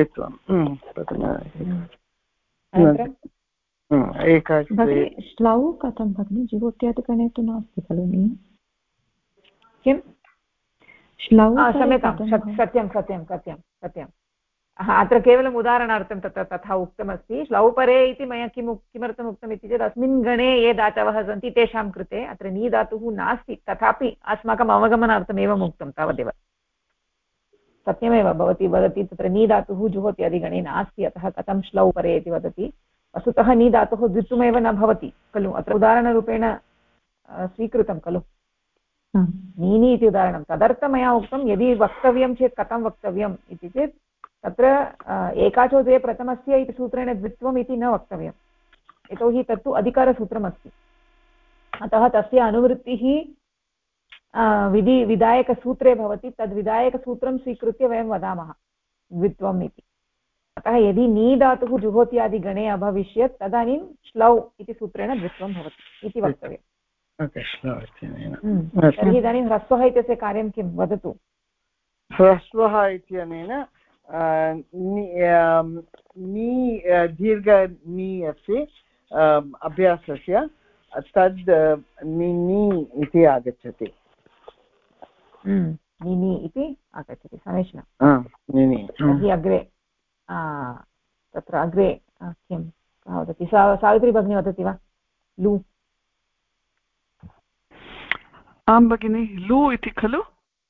श्लौ कथं भगिनि? जिहोत्यादिगणे तु नास्ति खलु? किं श्लौ? क्षम्यतां, सत्यं सत्यं सत्यं सत्यं। अत्र केवलम् उदाहरणार्थं तत्र तथा उक्तमस्ति। श्लौ परे इति मया किमर्थम् उक्तम् इति चेत् अस्मिन् गणे ये धातवः सन्ति तेषां कृते अत्र नी धातुः नास्ति, तथापि अस्माकम् अवगमनार्थम् एवम् उक्तं, तावदेव। सत्यमेव भवती वदति तत्र नी धातुः जुहोत्यादिगणे नास्ति, अतः कथं श्लौ परे इति वदति। वस्तुतः नी धातुः द्वित्वमेव न भवति खलु, अत्र उदाहरणरूपेण स्वीकृतं खलु नीनि इति उदाहरणं। तदर्थं मया उक्तं यदि वक्तव्यं चेत् कथं वक्तव्यम् इति चेत् तत्र एकाचो द्वे प्रथमस्य इति सूत्रेण द्वित्वम् इति न वक्तव्यम्, यतोहि तत्तु अधिकारसूत्रमस्ति। अतः तस्य अनुवृत्तिः विधायकसूत्रे भवति, तद्विधायकसूत्रं स्वीकृत्य वयं वदामः द्वित्वम् इति। अतः यदि नी धातुः जुहोत्यादिगणे अभविष्यत् तदानीं श्लौ इति सूत्रेण द्वित्वं भवति इति वक्तव्यम्। तर्हि इदानीं ह्रस्वः इत्यस्य कार्यं किं वदतु? ह्रस्वः इत्यनेन दीर्घ नी अस्ति अभ्यासस्य, तद् निनि इति आगच्छति। निनि इति आगच्छति, समीचीनं। तर्हि अग्रे तत्र अग्रे किं कः वदति? सावित्री भगिनी वदति वा? लु। आं भगिनि, लु इति खलु?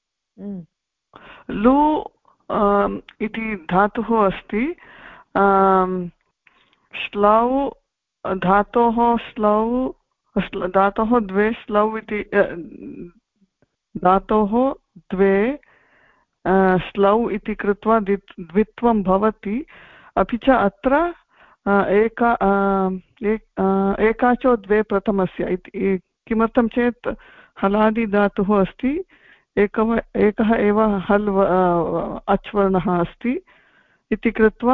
लु इति धातुः अस्ति। श्लौ धातोः द्वे श्लौ इति धातोः द्वे श्लौ इति कृत्वा द्वित्वं भवति। अपि च अत्र एकाचो द्वे प्रथमस्य इति किमर्थं चेत् हलादि धातुः अस्ति, एकः एव हल् अच् वर्णः अस्ति इति कृत्वा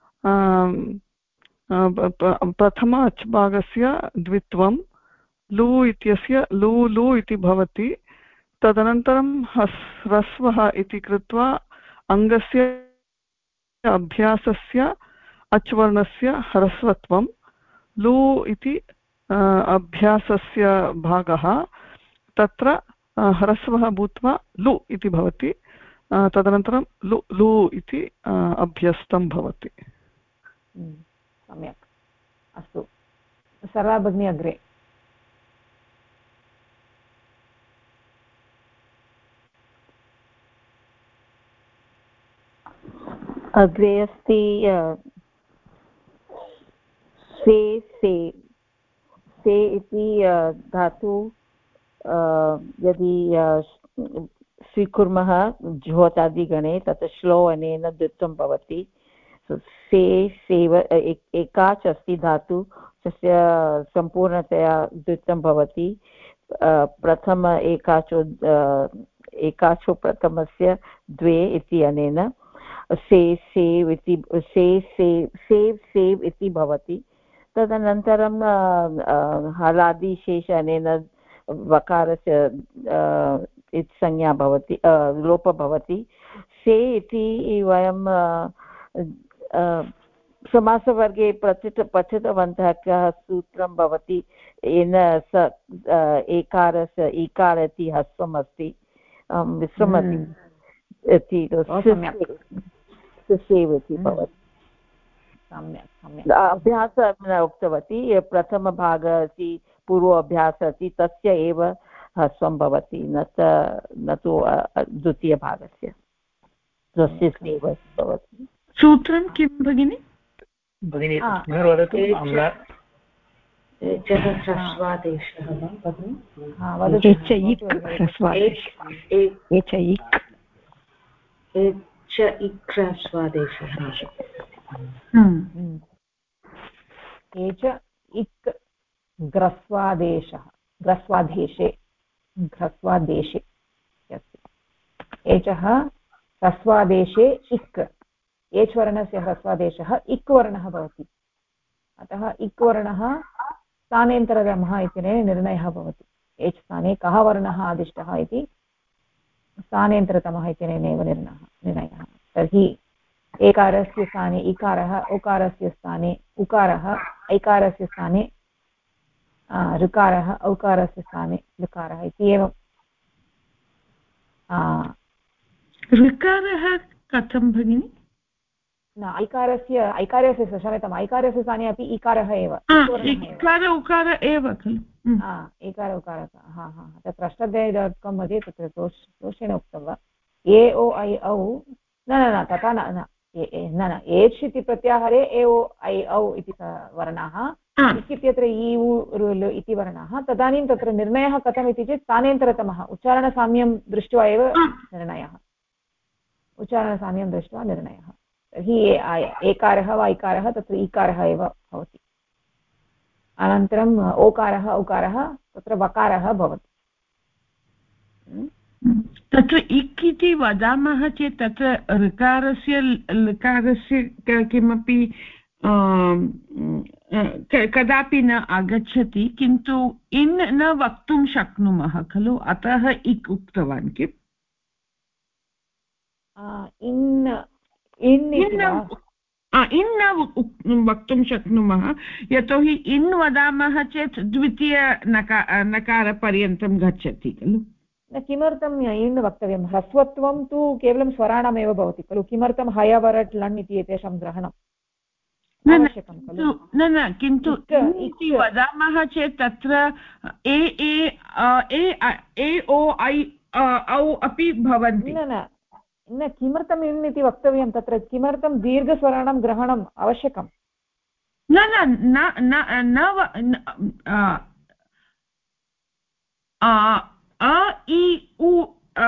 प्रथम अच् भागस्य द्वित्वं लु इत्यस्य लु इति भवति। तदनन्तरं ह्रस्वः इति कृत्वा अङ्गस्य अभ्यासस्य अच् वर्णस्य ह्रस्वत्वं लु इति अभ्यासस्य भागः, तत्र ह्रस्वः भूत्वा लु इति भवति। तदनन्तरं लु इति अभ्यस्तं भवति। सम्यक्, अस्तु। सरला भगिनी अग्रे। अग्रे अस्ति से इति धातु यदि स्वीकुर्मः जुहोतादिगणे तत् श्लो अनेन द्वित्वं भवति। सेव एकाच् अस्ति धातु, तस्य सम्पूर्णतया द्वित्वं भवति। प्रथम एकाचो प्रथमस्य द्वे इति अनेन सेव् इति भवति। तदनन्तरं हलादिशेष अनेन वकारस्य संज्ञा भवति, लोपः भवति। से इति वयं समासवर्गे पठितवन्तः कः सूत्रं भवति, येन स एकारस्य ईकार इति ह्रस्वम् अस्ति, विस्मरति इति सेव् इति भवति। अभ्यासः न उक्तवती, प्रथमभागः अस्ति, पूर्व अभ्यासः अस्ति, तस्य एव ह्रस्वं भवति, न तु द्वितीयभागस्य, तस्य सेव भवति। सूत्रं किं भगिनि? भगिनी पुनर्वदतु। ह्रस्वादेशः वा भगिनि? ग्रस्वादेशः, ग्रस्वादेशे अस्ति। एचः ह्रस्वादेशे इक्, एच् वर्णस्य ह्रस्वादेशः इक् वर्णः भवति। अतः इक् वर्णः स्थानेन्तरतमः इत्यनेन निर्णयः भवति। एच् स्थाने कः वर्णः आदिष्टः इति स्थानेन्तरतमः इत्यनेनैव निर्णयः। तर्हि एकारस्य स्थाने इकारः, उकारस्य स्थाने उकारः, ऐकारस्य स्थाने ऋकारः, औकारस्य स्थाने लकारः इति एवं। ऋकारः कथं भगिनि? न, ऐकारस्य क्षम्यताम्, ऐकारस्य स्थाने अपि इकारः एव, इकार उकार एव खलु। एकार उकारः, तत्र अष्टाध्यायी.com मध्ये तत्र दोषेण उक्तं वा? ए ओ ऐ औ, न तथा न, एच् इति प्रत्याहारे ए ओ ऐ औ इति वर्णाः, इक् इत्यत्र इ उ ऋ इति वर्णाः। तदानीं तत्र निर्णयः कथम् इति चेत् स्थानेन्तरतमः, उच्चारणसाम्यं दृष्ट्वा एव निर्णयः, उच्चारणसाम्यं दृष्ट्वा निर्णयः। तर्हि एकारः वा इकारः तत्र इकारः एव भवति। अनन्तरम् ओकारः उकारः तत्र वकारः भवति। तत्र इक् इति वदामः चेत् तत्र ऋकारस्य लकारस्य किमपि कदापि न आगच्छति, किन्तु इन् न वक्तुं शक्नुमः खलु, अतः इक् उक्तवान् किम्? इन् न वक्तुं शक्नुमः, यतोहि इन् वदामः चेत् द्वितीय नकारपर्यन्तं गच्छति खलु। न, किमर्थम् इन् वक्तव्यं? ह्रस्वत्वं तु केवलं स्वराणामेव भवति खलु, किमर्थं हय वरट् लण् इति एतेषां ग्रहणम् आवश्यकं खलु? न, किन्तु इति वदामः चेत् तत्र ए ओ ऐ औ अपि भवन्ति। न, किमर्थम् इन् इति वक्तव्यं? तत्र किमर्थं दीर्घस्वराणां ग्रहणम् आवश्यकम्? अ इ उ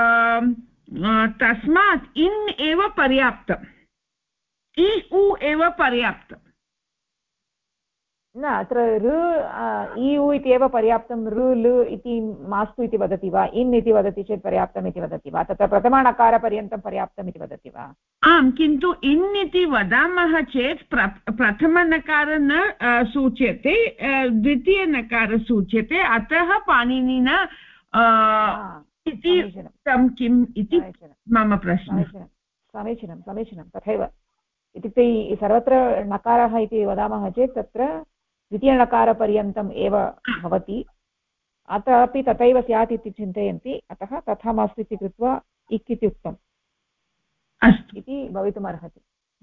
तस्मात् इन् एव पर्याप्तम्, इ उ एव पर्याप्तम्। न, अत्र इ उ इति एव पर्याप्तं, लु इति मास्तु इति वदति वा? इन् इति वदति चेत् पर्याप्तम् इति वदति वा? तत्र प्रथमनकारपर्यन्तं पर्याप्तम् इति वदति वा? आम्, किन्तु इन् इति वदामः चेत् प्रथमनकार न सूच्यते, द्वितीयनकार सूच्यते, अतः पाणिनिना इति किम् इति मम प्रश्नः। समीचीनं तथैव। इत्युक्ते सर्वत्र नकारः इति वदामः चेत् तत्र द्वितीयनकारपर्यन्तम् एव भवति, अतः अपि तथैव स्यात् इति चिन्तयन्ति, अतः तथा मास्तु इति कृत्वा इक् इति उक्तम् इति भवितुमर्हति।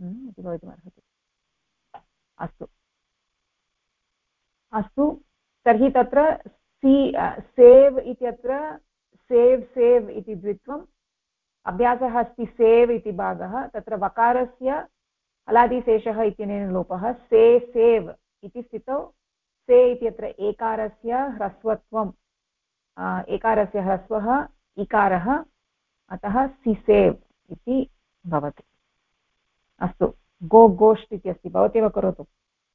अस्तु, तर्हि तत्र सेव् इत्यत्र सेव् इति द्वित्वम्, अभ्यासः अस्ति सेव् इति भागः, तत्र वकारस्य हलादिशेषः इत्यनेन लोपः, सेव् इति स्थितौ से इत्यत्र एकारस्य ह्रस्वत्वम्, एकारस्य ह्रस्वः इकारः, अतः सिसेव् इति भवति। अस्तु, गोष्ठ इति अस्ति, भवत्येव करोतु।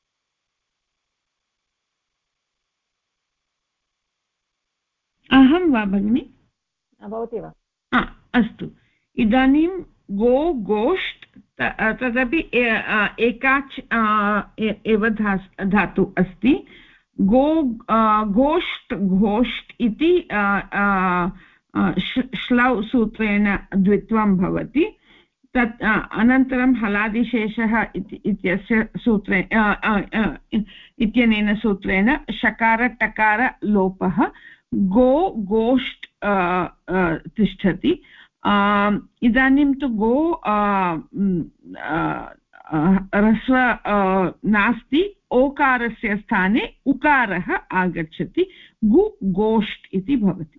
अहं वा भगिनि? भवत्येव। अस्तु, इदानीं गोष्ठ तदपि एकाच् एव धातु अस्ति, गोष्ठ घोष्ठ इति श्लौ सूत्रेण द्वित्वं भवति। तत् अनन्तरं हलादिशेषः इत्यस्य सूत्रे इत्यनेन सूत्रेण शकार टकार लोपः गो गोष्ठ तिष्ठति। इदानीं तु गो ह्रस्व नास्ति, ओकारस्य स्थाने उकारः आगच्छति, गु गोष्ठ इति भवति।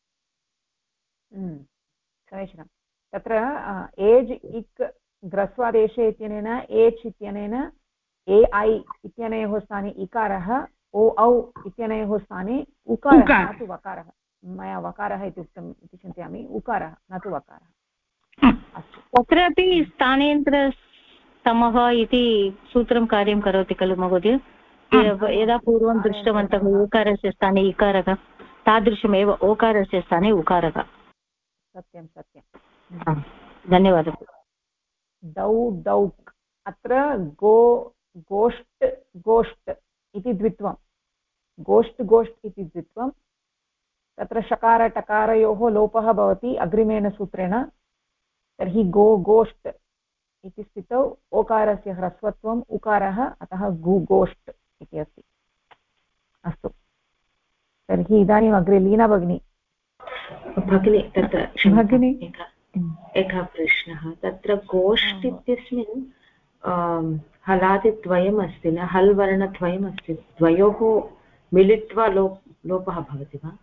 समीचीनं। तत्र एज् इक् ग्रस्वादेशे इत्यनेन एच् इत्यनेन ए ऐ इत्यनयोः स्थाने इकारः, ओ औ इत्यनयोः स्थाने उकारः न तु वकारः। मया वकारः इति उक्तम् इति चिन्तयामि, उकारः न तु वकारः। अस्तु, तत्रापि स्थानेन्द्रसमः इति सूत्रं कार्यं करोति खलु महोदय? यदा पूर्वं दृष्टवन्तः ओकारस्य स्थाने इकारः, तादृशमेव ओकारस्य स्थाने उकारः। सत्यं सत्यं, धन्यवादः। दौ दौक्, अत्र गोष्ठ गोष्ठ इति द्वित्वं, गोष्ठ गोष्ठ इति द्वित्वं। तत्र शकार टकारयोः लोपः भवति अग्रिमेण सूत्रेण। तर्हि गोष्ठ इति स्थितौ ओकारस्य ह्रस्वत्वम् उकारः, अतः गोष्ठ इति अस्ति। अस्तु, तर्हि इदानीम् अग्रे लीना भगिनी। भगिनी, तत्र भगिनी एकः प्रश्नः। तत्र गोष्ठ इत्यस्मिन् हलादिद्वयम् अस्ति न, हल् वर्णद्वयम् अस्ति, द्वयोः मिलित्वा लोपः भवति वा?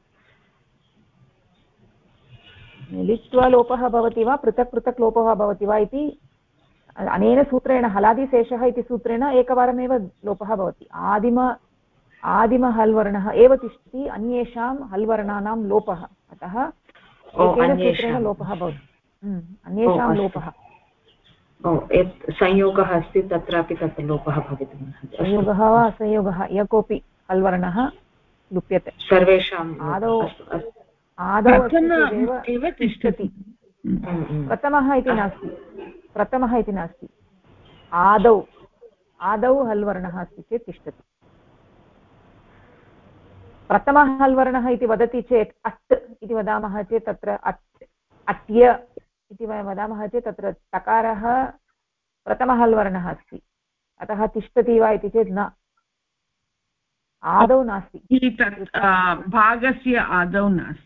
मिलित्वा लोपः भवति वा, पृथक् पृथक् लोपः भवति वा इति अनेन सूत्रेण, हलादिशेषः इति सूत्रेण एकवारमेव लोपः भवति। आदिम हल्वर्णः एव तिष्ठति, अन्येषां हल्वर्णानां लोपः, अतः एकेन सूत्रेण लोपः भवति। अन्येषां लोपः, संयोगः अस्ति तत्रापि तत्र लोपः भवितुम्। संयोगः वा असंयोगः, यः कोऽपि हल्वर्णः लुप्यते सर्वेषाम्। आदौ एव तिष्ठति। प्रथमः इति नास्ति, प्रथमः इति नास्ति, आदौ हल्वर्णः अस्ति चेत् तिष्ठति। प्रथमः हल्वर्णः इति वदति चेत् अट् इति वदामः चेत् तत्र अट्य इति वयं वदामः चेत् तत्र टकारः प्रथमः हल्वर्णः अस्ति, अतः तिष्ठति वा इति चेत् न, आदौ नास्ति, भागस्य आदौ नास्ति।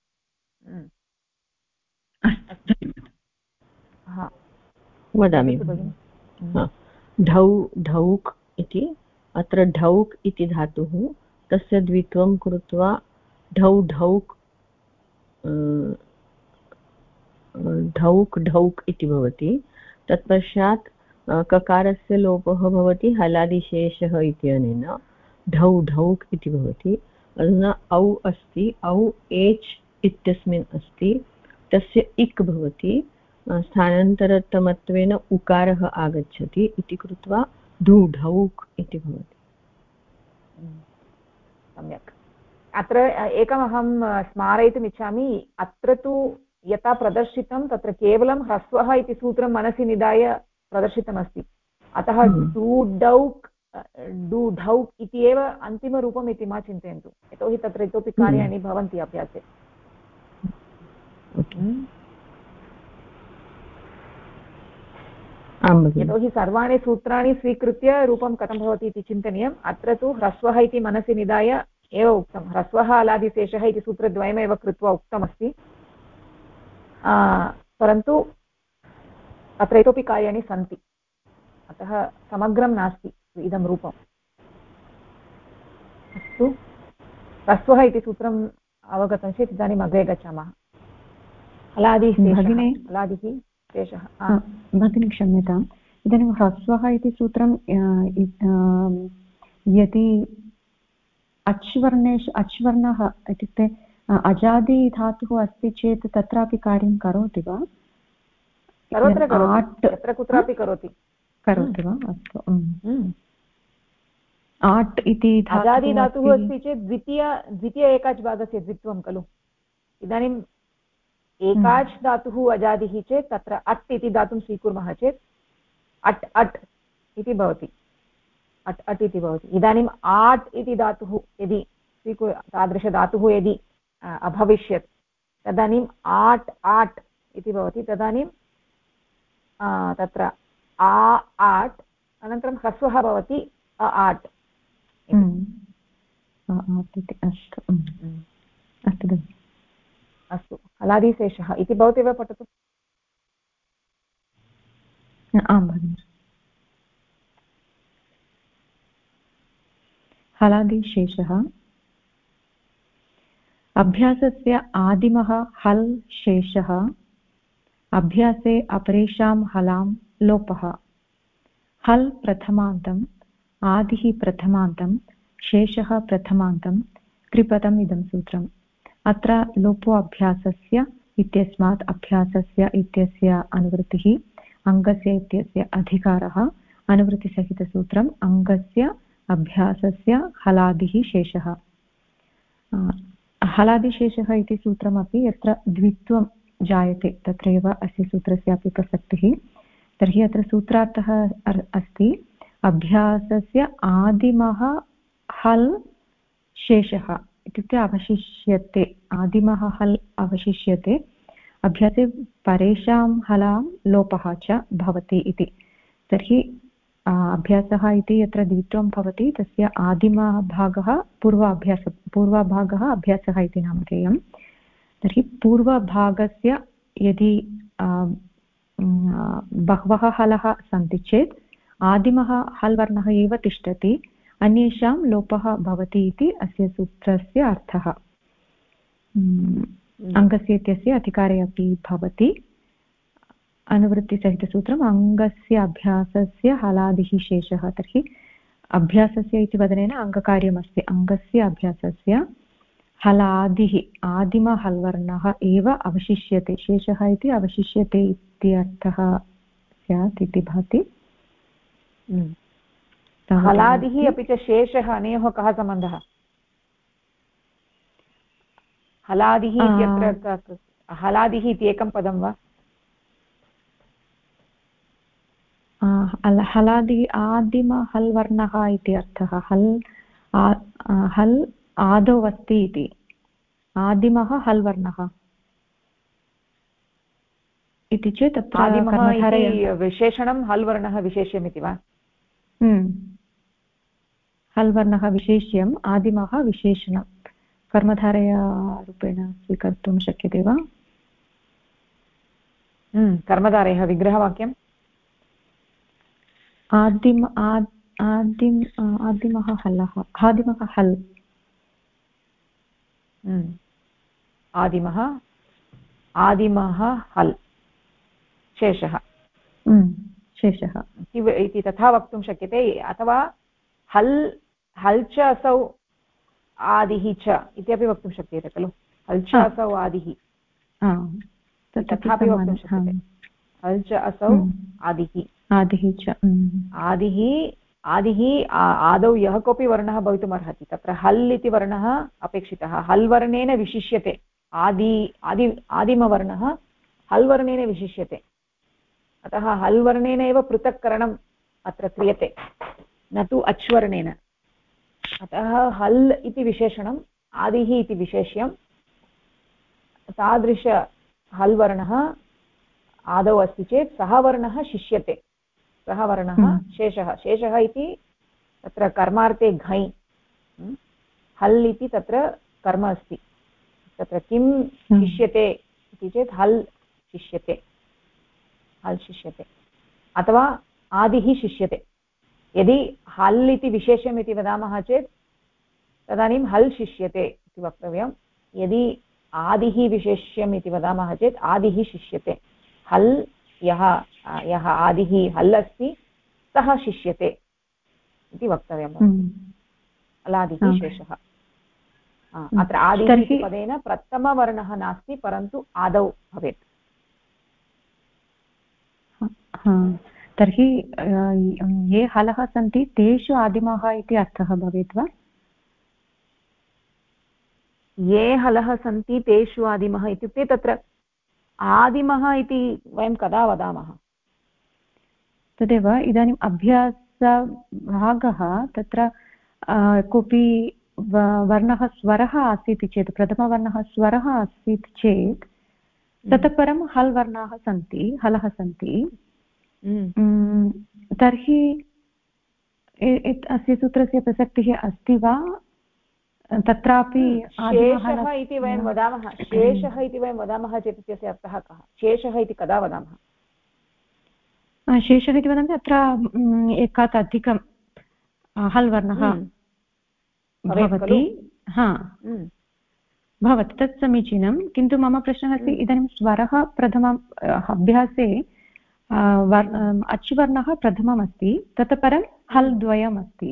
वदामि। ढौक् इति, अत्र ढौक् इति धातुः, तस्य द्वित्वं कृत्वा ढौक् ढौक् इति भवति। तत्पश्चात् ककारस्य लोपः भवति हलादिशेषः इत्यनेन, ढौक् इति भवति। अधुना औ अस्ति, औ एच् इत्यस्मिन् अस्ति, तस्य इक् भवति, स्थानान्तरतमत्वेन उकारः आगच्छति इति कृत्वा ढौक् इति भवति। सम्यक्। अत्र एकमहं स्मारयितुम् इच्छामि, अत्र तु यथा प्रदर्शितं तत्र केवलं ह्रस्वः इति सूत्रं मनसि निधाय प्रदर्शितमस्ति, अतः डु ढौक् इति एव अन्तिमरूपम् इति मा चिन्तयन्तु, यतोहि तत्र इतोपि कार्याणि भवन्ति अभ्यासे। यतोहि सर्वाणि सूत्राणि स्वीकृत्य रूपं कथं भवति इति चिन्तनीयम्। अत्र तु ह्रस्वः इति मनसि निधाय एव उक्तं, ह्रस्वः हलादिशेषः इति सूत्रद्वयमेव कृत्वा उक्तमस्ति, परन्तु अत्र इतोपि कार्याणि सन्ति, अतः समग्रं नास्ति इदं रूपम्। अस्तु, ह्रस्वः इति सूत्रम् अवगतं चेत् इदानीम् अग्रे गच्छामः। हलादिः शेषः। भगिनी क्षम्यताम्, इदानीं ह्रस्वः इति सूत्रं यदि अच्वर्णः इत्युक्ते अजादि धातुः अस्ति चेत् तत्रापि कार्यं करोति वा? यत्र कुत्रापि करोति वा? अस्तु। आट् इति अजादि धातुः अस्ति चेत् द्वितीय एकाच् भागस्य द्वित्वं खलु। इदानीम् एकाच् धातुः अजादिः चेत् तत्र अट् इति धातुं स्वीकुर्मः चेत् अट् इति भवति। अट् अट् इति भवति। इदानीम् आट् इति धातुः यदि तादृशधातुः यदि अभविष्यत् तदानीम् आट् आट् इति भवति। तदानीं तत्र आ आट् अनन्तरं ह्रस्वः भवति अ आट् इति। अस्तु अस्तु हलादिशेषः इति भवती एव पठतु। आं भगिनि। हलादिशेषः अभ्यासस्य आदिमः हल् शेषः अभ्यासे अपरेषां हलां लोपः। हल् प्रथमान्तम् आदिः प्रथमान्तं शेषः प्रथमान्तं त्रिपदम् इदं सूत्रम्। अत्र लोपो अभ्यासस्य इत्यस्मात् अभ्यासस्य इत्यस्य अनुवृत्तिः अङ्गस्य इत्यस्य अधिकारः अनुवृत्तिसहितसूत्रम् अङ्गस्य अभ्यासस्य हलादिः शेषः। हलादिशेषः इति सूत्रमपि यत्र द्वित्वं जायते तत्रैव अस्य सूत्रस्यापि प्रसक्तिः। तर्हि अत्र सूत्रार्थः अस्ति अभ्यासस्य आदिमः हल् शेषः इत्युक्ते अवशिष्यते, आदिमः हल् अवशिष्यते, अभ्यासे परेषां हलां लोपः च भवति इति। तर्हि अभ्यासः इति यत्र द्वित्वं भवति तस्य आदिमः भागः पूर्वभागः अभ्यासः इति नामधेयम्। तर्हि पूर्वभागस्य यदि बहवः हलः सन्ति चेत् आदिमः हल् वर्णः एव तिष्ठति, अन्येषां लोपः भवति इति अस्य सूत्रस्य अर्थः। अङ्गस्य इत्यस्य अधिकारे अपि भवति। अनुवृत्तिसहितसूत्रम् अङ्गस्य अभ्यासस्य हलादिः शेषः। तर्हि अभ्यासस्य इति वदनेन अङ्गकार्यमस्ति। अङ्गस्य अभ्यासस्य हलादिः आदिमहल्वर्णः एव अवशिष्यते, शेषः इति अवशिष्यते इति अर्थः स्यात् इति भाति। हलादिः अपि च शेषः अनयोः कः सम्बन्धः? हलादिः इत्यत्र हलादिः इति एकं पदं वा? हलादि आदिम हल् वर्णः इति अर्थः। हल् आदौ अस्ति इति, आदिमः हल् वर्णः इति चेत् आदिमः इति विशेषणं हल् वर्णः विशेष्यमिति वा? हल् वर्णः विशेष्यम्, आदिमः विशेषणं कर्मधारयरूपेण स्वीकर्तुं शक्यते वा? कर्मधारयः विग्रहवाक्यम् आदिमः हल् आदिमः हल् शेषः इति तथा वक्तुं शक्यते। अथवा हल् च असौ आदिः च इत्यपि वक्तुं शक्यते खलु। हल् च असौ आदिः तथापि वक्तुं शक्यते। हल् च असौ आदिः च आदिः आदौ यः कोऽपि वर्णः भवितुमर्हति। तत्र हल् इति वर्णः अपेक्षितः। हल् वर्णेन विशिष्यते, आदिमवर्णः हल् वर्णेन विशिष्यते। अतः हल् वर्णेन एव पृथक्करणम् अत्र क्रियते, न तु अच्वर्णेन। अतः हल् इति विशेषणम्, आदिः इति विशेष्यं। तादृश हल् वर्णः आदौ अस्ति चेत् सः वर्णः शिष्यते, सः वर्णः शेषः। शेषः इति तत्र कर्मार्थे घञ्, हल् इति तत्र कर्म अस्ति। तत्र किं शिष्यते इति चेत् हल् शिष्यते, हल् शिष्यते अथवा आदिः शिष्यते। यदि हल् इति विशेष्यम् इति वदामः चेत् तदानीं हल् शिष्यते इति वक्तव्यं। यदि आदिः विशेष्यम् इति वदामः चेत् आदिः शिष्यते। हल् यः आदिः हल् अस्ति सः शिष्यते इति वक्तव्यम्। हलादिः शेषः। अत्र आदिः इति पदेन प्रथमवर्णः नास्ति, परन्तु आदौ भवेत्। तर्हि ये हलः सन्ति तेषु आदिमः इति अर्थः भवेत् वा? ये हलः सन्ति तेषु आदिमः इत्युक्ते तत्र आदिमः इति वयं कदा वदामः? तदेव इदानीम् भागः तत्र कोऽपि वर्णः स्वरः आसीत् चेत् प्रथमवर्णः स्वरः आसीत् चेत् ततः परं हल् वर्णाः सन्ति हलः सन्ति तर्हि अस्य सूत्रस्य प्रसक्तिः अस्ति वा तत्रापि शेषः इति वयं वदामः शेषः इति वयं वदामः चेत् इत्यस्य अर्थः कः शेषः इति कदा वदामः शेषः इति वदन्ति अत्र एकात् अधिकं हल् वर्णः भवति भवति तत् समीचीनं किन्तु मम प्रश्नः अस्ति इदानीं स्वरः प्रथमम् अभ्यासे अच्वर्णः प्रथममस्ति ततः परं हल् द्वयमस्ति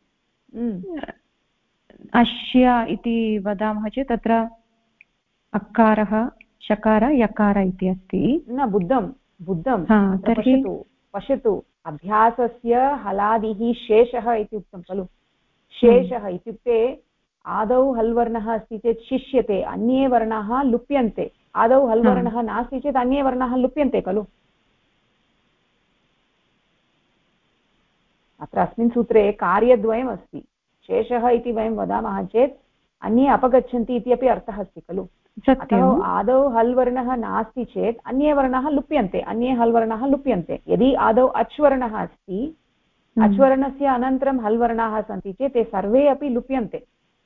अस्य इति वदामः चेत् तत्र अकारः शकार यकार इति अस्ति न बुद्धं तर्हि पश्यतु अभ्यासस्य हलादिः शेषः इति उक्तं खलु शेषः इत्युक्ते आदौ हल्वर्णः अस्ति चेत् शिष्यते अन्ये वर्णाः लुप्यन्ते आदौ हल्वर्णः नास्ति चेत् अन्ये वर्णाः लुप्यन्ते खलु अत्र अस्मिन् सूत्रे कार्यद्वयमस्ति शेषः इति वयं वदामः चेत् अन्ये अपगच्छन्ति इति अपि अर्थः अस्ति खलु अतः आदौ हल् वर्णः नास्ति चेत् अन्ये वर्णाः लुप्यन्ते अन्ये हल् वर्णाः लुप्यन्ते यदि आदौ अच् वर्णः अस्ति अच् वर्णस्य अनन्तरं हल् वर्णाः सन्ति चेत् ते सर्वे अपि लुप्यन्ते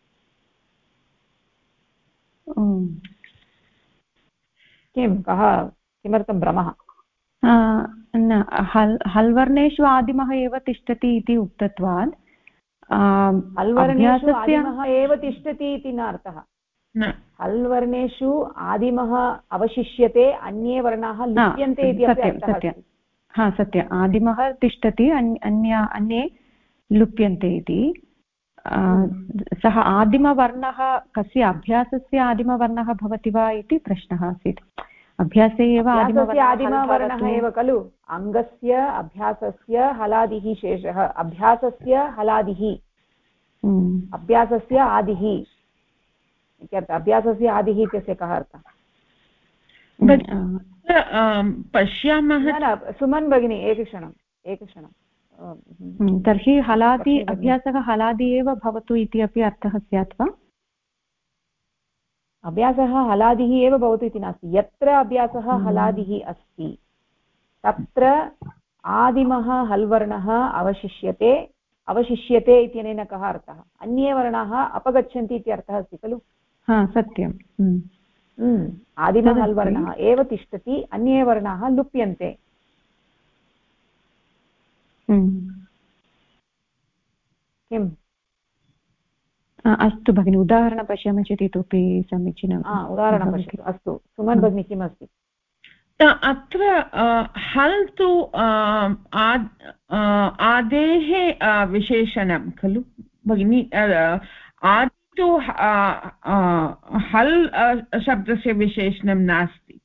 किमर्थं भ्रमः न हल् वर्णेषु आदिमः एव तिष्ठति इति उक्तत्वात् हल् वर्णेषु आदिमः एव तिष्ठति इति न अर्थः हल् वर्णेषु आदिमः अवशिष्यते अन्ये वर्णाः लुप्यन्ते इति अपि अर्थः अस्ति सत्यम् आदिमः तिष्ठति अन्ये लुप्यन्ते इति सः आदिमवर्णः कस्य अभ्यासस्य आदिमवर्णः भवति वा इति प्रश्नः आसीत् अभ्यासे एव आदिमवर्णः एव खलु अङ्गस्य अभ्यासस्य हलादिः शेषः अभ्यासस्य हलादिः अभ्यासस्य आदिः इत्यर्थः अभ्यासस्य आदिः इत्यस्य कः अर्थः पश्यामः सुमन् भगिनी एकक्षणं तर्हि हलादि अभ्यासः हलादि एव भवतु इति अपि अर्थः स्यात् वा अभ्यासः हलादिः एव भवतु इति नास्ति यत्र अभ्यासः हलादिः अस्ति तत्र आदिमः हल्वर्णः अवशिष्यते इत्यनेन कः अर्थः अन्ये वर्णाः अपगच्छन्ति इति अर्थः अस्ति खलु सत्यं आदिमः हल्वर्णः एव तिष्ठति अन्ये वर्णाः लुप्यन्ते किम् अस्तु भगिनि उदाहरणं पश्यामः चेत् इतोपि समीचीनम् उदाहरणं पश्यतु अस्तु सुमन् भगिनी किम् अस्ति अत्र हल् तु आदेः विशेषणं खलु भगिनि आदि तु हल् शब्दस्य विशेषणं नास्ति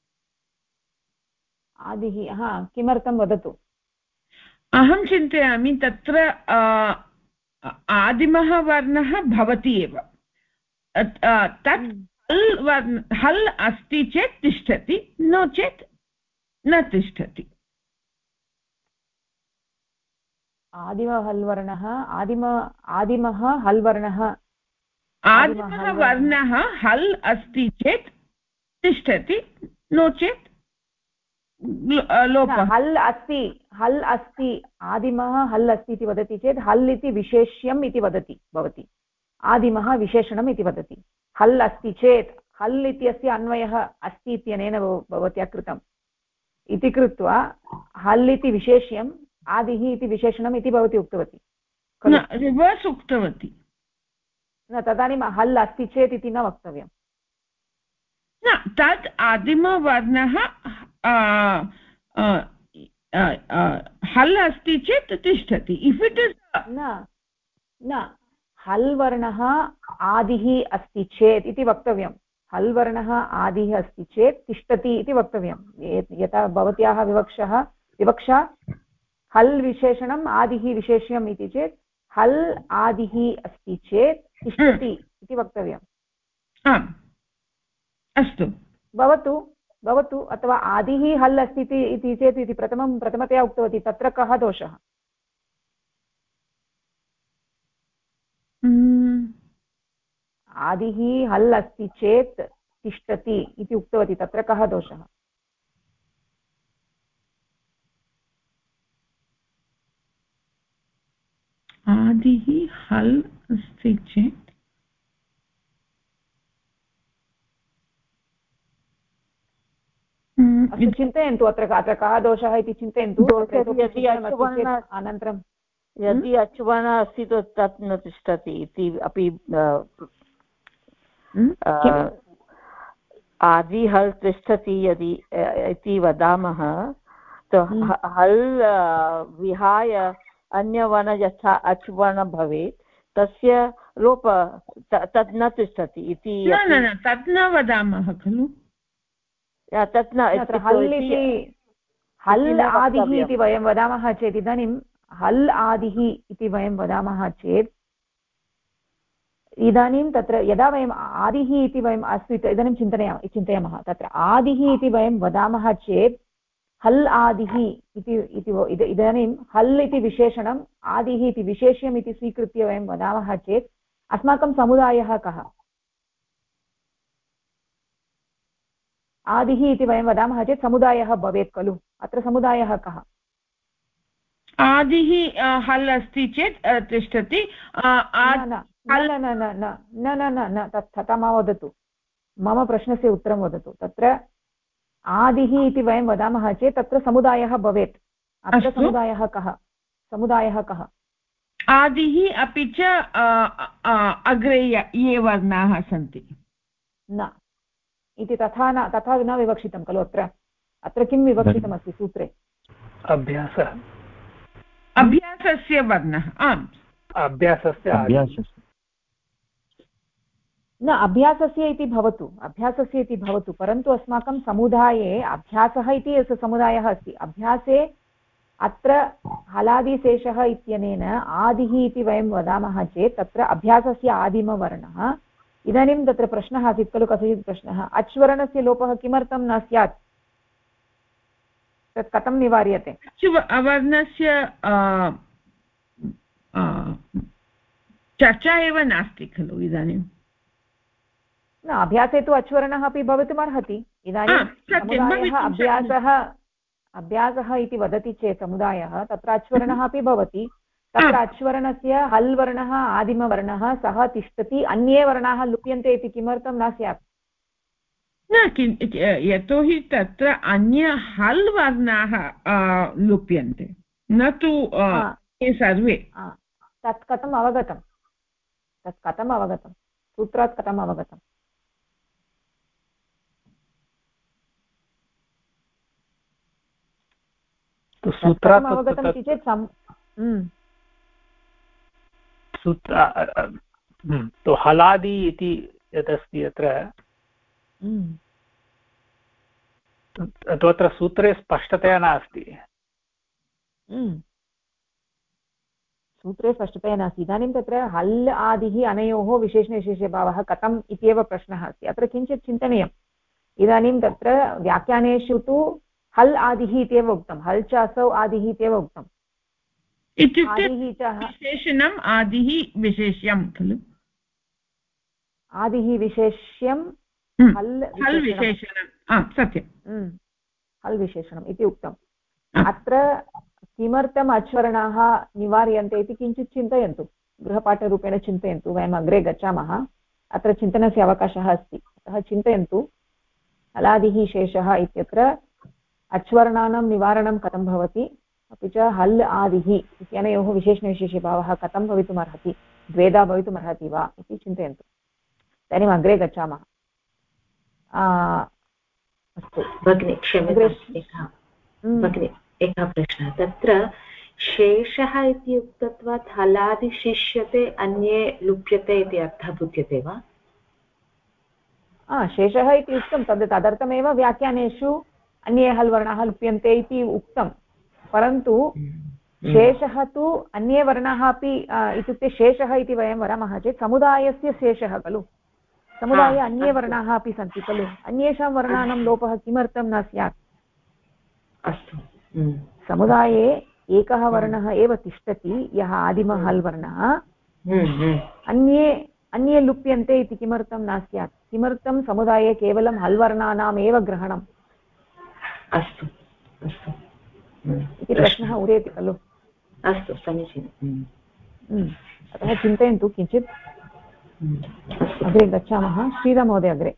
आदिः किमर्थं वदतु अहं चिन्तयामि तत्र आदिमः वर्णः भवति एव तत् हल् अस्ति चेत् तिष्ठति नो चेत् न तिष्ठति आदिमः हल्वर्णः आदिमः हल्वर्णः आदिमः वर्णः हल् अस्ति चेत् तिष्ठति नो चेत् लोपः हल् अस्ति आदिमः हल् अस्ति इति वदति चेत् हल् इति विशेष्यम् इति वदति भवति आदिमः विशेषणम् इति वदति हल् अस्ति चेत् हल् इत्यस्य अन्वयः अस्ति इत्यनेन भवत्या कृतम् इति कृत्वा हल् इति विशेष्यम् आदिः इति विशेषणम् इति भवती उक्तवती रिवर्स् उक्तवती न तदानीं हल् अस्ति चेत् इति न वक्तव्यम् न तत् आदिमवर्णः हल् अस्ति चेत् तिष्ठति इफ् इट् इस् न हल् वर्णः आदिः अस्ति चेत् इति वक्तव्यं हल् वर्णः आदिः अस्ति चेत् तिष्ठति इति वक्तव्यं यथा भवत्याः विवक्षा हल् विशेषणम् आदिः विशेष्यम् इति चेत् हल् आदिः अस्ति चेत् तिष्ठति इति वक्तव्यम् अस्तु भवतु अथवा आदिः हल् अस्ति इति चेत् इति प्रथमतया उक्तवती तत्र कः दोषः आदिः हल् अस्ति चेत् तिष्ठति इति उक्तवती, तत्र कः दोषः? आदिः हल् अस्ति चेत् अस्तु, चिन्तयन्तु अत्र कः दोषः इति चिन्तयन्तु। अनन्तरं यदि अचुवर्णः अस्ति तत् न तिष्ठति इति अपि आदि हल् तिष्ठति यदि इति वदामः, हल् विहाय अन्यवर्ण यथा अचुवर्ण भवेत् तस्य लोप तत् न तिष्ठति इति तत् न वदामः खलु। तत् न हल् आदिः इति वयं वदामः चेत्, इदानीं हल् आदिः इति वयं वदामः चेत्, इदानीं तत्र यदा वयम् आदिः इति वयम् अस्तु इदानीं चिन्तयामः, तत्र आदिः इति वयं वदामः चेत् हल् आदिः इति इदानीं हल् इति विशेषणम् आदिः इति विशेष्यम् इति स्वीकृत्य वयं वदामः चेत् अस्माकं समुदायः कः? आदिः इति वयं वदामः चेत् समुदायः भवेत् खलु। अत्र समुदायः कः? आदिः हल् अस्ति चेत् तिष्ठति। न तथा मा वदतु, मम प्रश्नस्य उत्तरं वदतु। तत्र आदिः इति वयं वदामः चेत् तत्र समुदायः भवेत्। अत्र समुदायः कः? समुदायः कः? आदिः अपि च अग्रे ये वर्णाः सन्ति न इति तथा न विवक्षितं खलु। अत्र किं विवक्षितमस्ति सूत्रे? अभ्यासस्य वर्णः। आम्, अभ्यासस्य न अभ्यासस्य इति भवतु, परन्तु अस्माकं समुदाये अभ्यासः इति समुदायः अस्ति। अभ्यासे अत्र हलादिशेषः इत्यनेन आदिः इति वयं वदामः चेत् तत्र अभ्यासस्य आदिमवर्णः। इदानीं तत्र प्रश्नः आसीत् खलु, कस्यचित् प्रश्नः, अच्वर्णस्य लोपः किमर्थं न स्यात्, तत् कथं निवार्यते? वर्णस्य चर्चा एव नास्ति खलु इदानीं। न, अभ्यासे तु अच्वर्णः अपि भवितुमर्हति। इदानीं समुदायः अभ्यासः इति वदति चेत् समुदायः, तत्र अच्वर्णः अपि भवति। तत्र अच्वर्णस्य हल् वर्णः आदिमवर्णः, सः तिष्ठति, अन्ये वर्णाः लुप्यन्ते इति किमर्थं न स्यात्? न, यतोहि तत्र अन्य हल् वर्णाः लुप्यन्ते, न तु सर्वे। तत् कथम् अवगतं? सूत्रात् कथम् अवगतं? सूत्रात् अवगतम् इति चेत् तो हलादि इति यदस्ति अत्र सूत्रे स्पष्टतया नास्ति। सूत्रे स्पष्टतया नास्ति। इदानीं तत्र हल् आदिः अनयोः विशेषणविशेषभावः कथम् इत्येव प्रश्नः अस्ति। अत्र किञ्चित् चिन्तनीयम्। इदानीं तत्र व्याख्यानेषु तु हल् आदिः इत्येव उक्तं, हल् च असौ आदिः इत्येव उक्तम्। इत्युक्ते विशेषणम् आदिः विशेष्यं खलु। आदिः विशेष्यं हल् विशेषणं, सत्यं, हल् विशेषणम् इति उक्तम्। अत्र किमर्थम् अच्वर्णाः निवार्यन्ते इति किञ्चित् चिन्तयन्तु, गृहपाठरूपेण चिन्तयन्तु। वयम् अग्रे गच्छामः, अत्र चिन्तनस्य अवकाशः अस्ति, अतः चिन्तयन्तु। हलादिः शेषः इत्यत्र अच्वर्णानां निवारणं कथं भवति, अपि च हल् आदिः इत्यनयोः विशेषणविशेषभावः कथं भवितुमर्हति, द्वेधा भवितुमर्हति वा इति चिन्तयन्तु। इदानीम् अग्रे गच्छामः। अस्तु भगिनी, भगिनी, एकः प्रश्नः। तत्र शेषः इति उक्तत्वात् हलादि शिष्यते अन्ये लुप्यते इति अर्थः बुध्यते वा? शेषः इति उक्तं, तदर्थमेव व्याख्यानेषु अन्ये हल् वर्णाः लुप्यन्ते इति उक्तं। परन्तु शेषः तु अन्ये वर्णाः अपि, इत्युक्ते शेषः इति वयं वदामः चेत् समुदायस्य शेषः खलु। समुदाये अन्ये वर्णाः अपि सन्ति खलु, अन्येषां वर्णानां लोपः किमर्थं न स्यात्? अस्तु, समुदाये एकः वर्णः एव तिष्ठति, यः आदिमः हल् वर्णः। अन्ये लुप्यन्ते इति किमर्थं न स्यात्? किमर्थं समुदाये केवलं हल्वर्णानाम् एव ग्रहणम्? अस्तु अस्तु इति प्रश्नः उदेति खलु? अस्तु समीचीनम्। अतः चिन्तयन्तु किञ्चित्। अग्रे गच्छामः। श्रीराम महोदय अग्रे।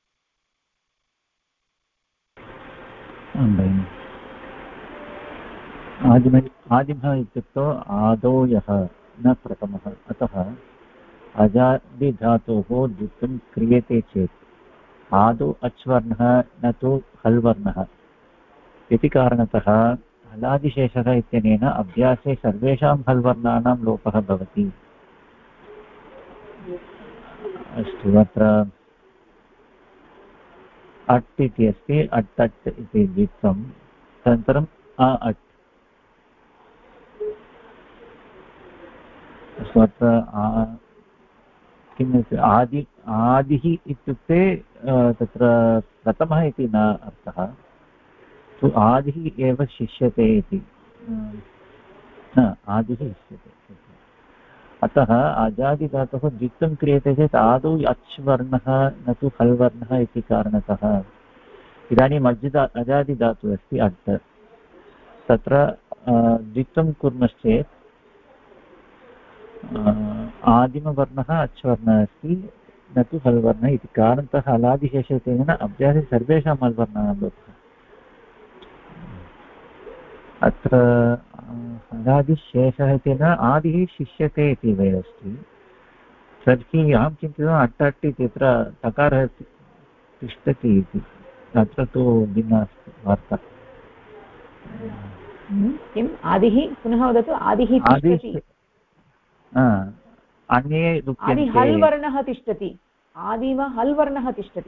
आदिमः इत्युक्तौ आदौ यः न प्रथमः, अतः अजादिधातोः द्वित्वं क्रियते चेत् आदौ अच्वर्णः न तु हल्वर्णः इति कारणतः हलादिशेषः इत्यनेन अभ्यासे सर्वेषां हल्वर्णानां लोपः भवति। अस्तु, अत्र अट् इति अस्ति, अट् इति द्वित्वं, तदनन्तरम् अ अट्। अस्तु, अत्र किम् आदिः इत्युक्ते तत्र प्रथमः इति न अर्थः, तु आदिः एव शिष्यते इति, आदिः शिष्यते। अतः अजादिधातुः द्वित्वं क्रियते चेत् आदौ अच् वर्णः न तु हल् वर्णः इति कारणतः इदानीम् अजादिधातुः अस्ति अट्, तत्र द्वित्वं कुर्मश्चेत् आदिमवर्णः अच्वर्णः अस्ति न तु हल्वर्णः इति कारणतः हलादिशेषतेन अभ्यासे सर्वेषां हल्वर्णानां लोपः। अत्र हलादिशेषः इति न आदिः शिष्यते इति वै अस्ति। तर्हि अहं चिन्तितवान् अट् अट् इत्यत्र तकारः तिष्ठति इति, अत्र तु भिन्ना अस्ति वार्ता। किम् आदिः? पुनः वदतु। आदिः तिष्ठति, अन्ये आदि हल् वर्णः तिष्ठति, आदिम हल् वर्णः तिष्ठति,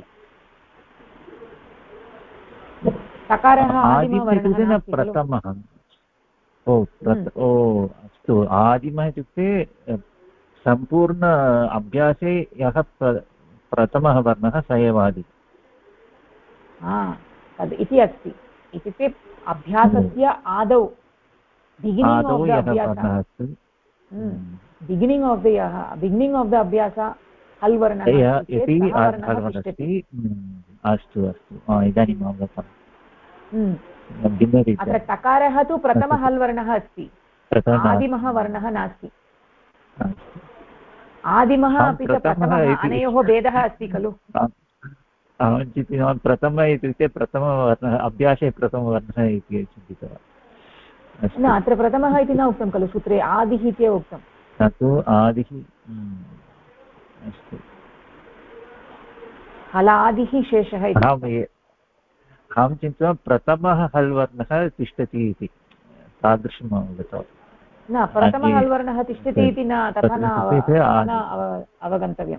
तकारः आदिमवर्णः प्रथमः। अस्तु, आदिमः इत्युक्ते सम्पूर्ण अभ्यासे यः प्रथमः वर्णः स एव आदि। तद् इति अस्ति, इत्युक्ते अभ्यासस्य आदौ बिगिनिङ्ग् आफ् द अभ्यास हल् वर्णः तिष्ठति। अस्तु अस्तु, इदानीम् अवगतम्। अत्र टकारः तु प्रथमः हल् वर्णः अस्ति, आदिमः वर्णः नास्ति। आदिमः अपि च प्रथमः, अनयोः भेदः अस्ति खलु। अहं चिन्तितवान् प्रथमः इत्युक्ते प्रथमवर्णः, अभ्यासे प्रथमवर्णः इति चिन्तितवान्। न, अत्र प्रथमः इति न उक्तं खलु सूत्रे, आदिः इत्येव उक्तं। तत्तु आदिः। अस्तु, हलादिः शेषः इति। अहं चिन्तितवान् प्रथमः हल् वर्णः तिष्ठति इति, तादृशम् अवगतवान्। न, प्रथमः हल् वर्णः तिष्ठति इति न, तथा न अवगन्तव्यम्।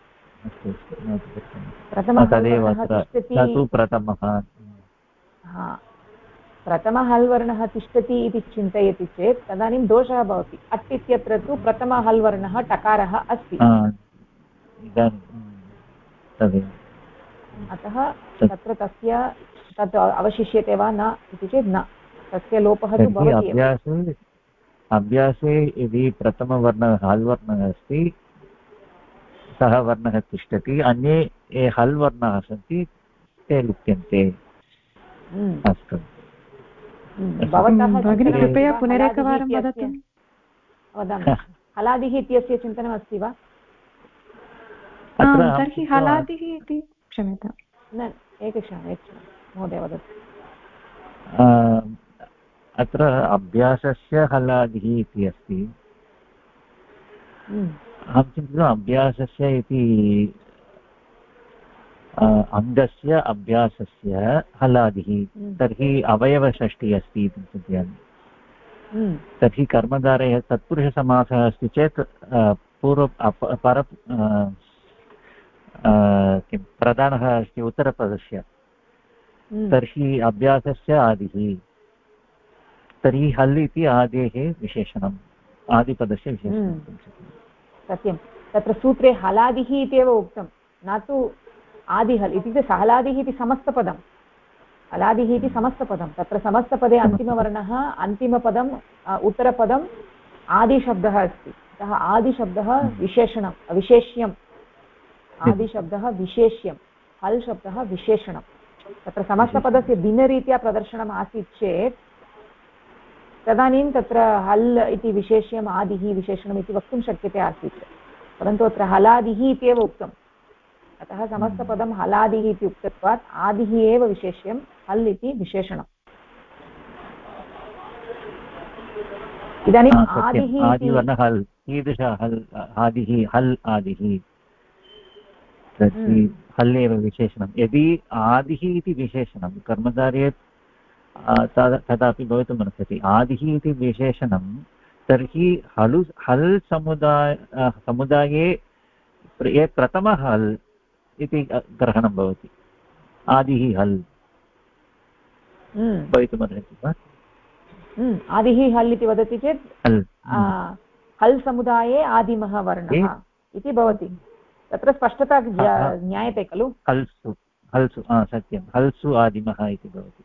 प्रथमः हल् वर्णः तिष्ठति इति चिन्तयति चेत् तदानीं दोषः भवति। अट् इत्यत्र तु प्रथमः हल् वर्णः टकारः अस्ति, अतः तत्र तस्य तत् अवशिष्यते वा न इति चेत् न, तस्य लोपः तु भवति। अभ्यासे यदि प्रथमवर्णः हल् वर्णः अस्ति, सः वर्णः तिष्ठति, अन्ये ये हल् वर्णाः सन्ति ते लुप्यन्ते। अस्तु, कृपया पुनरेकवारं वदतु। वदामि। हलादिः इत्यस्य चिन्तनमस्ति वा? तर्हि हलादिः इति, क्षम्यतां, न, एकक्षणं महोदय वदतु। अत्र अभ्यासस्य हलादिः इति अस्ति। अहं चिन्तितवान् अभ्यासस्य इति अङ्गस्य अभ्यासस्य हलादिः, तर्हि अवयवषष्टिः अस्ति इति चिन्तयामि। तर्हि कर्मधारः तत्पुरुषसमासः अस्ति चेत् किं प्रधानः अस्ति उत्तरपदस्य, तर्हि अभ्यासस्य आदिः, तर्हि हल् इति आदेः विशेषणम्, आदिपदस्य विशेषणं। सत्यं, तत्र सूत्रे हलादिः इत्येव उक्तं, न तु आदिहल् इत्युक्ते सहलादिः इति समस्तपदं, हलादिः इति समस्तपदं। तत्र समस्तपदे अन्तिमवर्णः, अन्तिमपदम् उत्तरपदम् आदिशब्दः अस्ति, अतः आदिशब्दः विशेषणं विशेष्यम् आदिशब्दः विशेष्यं हल् शब्दः विशेषणं तत्र समस्तपदस्य भिन्नरीत्या प्रदर्शनम् आसीत् चेत् तदानीं तत्र हल् इति विशेष्यम् आदिः विशेषणम् इति वक्तुं शक्यते आसीत् परन्तु अत्र हलादिः इत्येव उक्तम् अतः समस्तपदं हलादिः इति उक्तत्वात् आदिः एव विशेष्यं हल् इति विशेषणम् इदानीम् आदिः हल् कीदृश हल् आदिः हल् आदिः हल् एव विशेषणं यदि आदिः इति विशेषणं कर्मधारये तदापि भवितुम् अर्हति आदिः इति विशेषणं तर्हि हल् समुदाये ये प्रथमः हल् इति ग्रहणं भवति आदिः हल् भवितुमर्हति वा आदिः हल् इति वदति चेत् हल् समुदाये आदिमः वर्णः इति भवति तत्र स्पष्टता ज्ञायते खलु हल्सु सत्यं हल्सु आदिमः इति भवति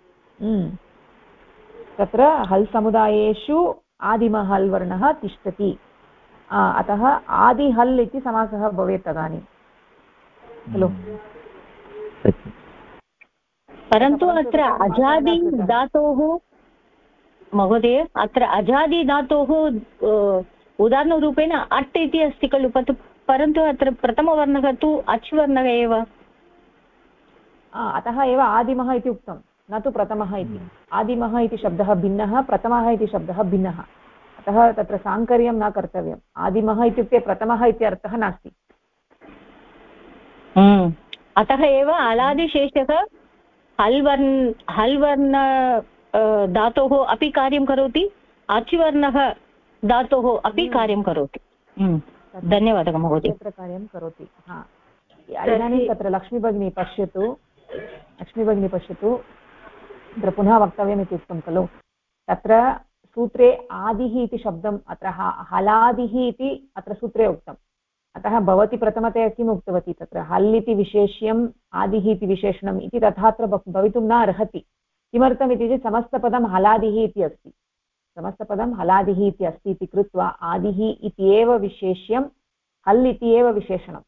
तत्र हल् समुदायेषु आदिमः हल् वर्णः तिष्ठति अतः आदि हल् इति समासः भवेत् तदानीं खलु परन्तु अत्र अजादि धातोः महोदय अत्र अजादि धातोः उदाहरणरूपेण अट् इति अस्ति खलु परन्तु अत्र प्रथमवर्णः तु अच् वर्णः एव अतः एव आदिमः इति उक्तं न तु प्रथमः इति आदिमः इति शब्दः भिन्नः प्रथमः इति शब्दः भिन्नः अतः तत्र साङ्कर्यं न कर्तव्यम् आदिमः इत्युक्ते प्रथमः इति अर्थः नास्ति अतः एव अलादिशेषः हल् वर्ण धातोः अपि कार्यं करोति अच् वर्णः धातोः अपि कार्यं करोति धन्यवादः महोदय कार्यं करोति इदानीं तत्र लक्ष्मीभगिनी पश्यतु तत्र पुनः वक्तव्यम् इति उक्तं खलु तत्र सूत्रे आदिः इति शब्दम् अत्र हलादिः इति अत्र सूत्रे उक्तम् अतः भवती प्रथमतया किम् उक्तवती तत्र हल् इति विशेष्यम् आदिः इति विशेषणम् इति तथात्र भवितुं न अर्हति किमर्थम् इति चेत् समस्तपदं हलादिः इति अस्ति समस्तपदं हलादिः इति अस्ति इति कृत्वा आदिः इति एव विशेष्यं हल् इति एव विशेषणम्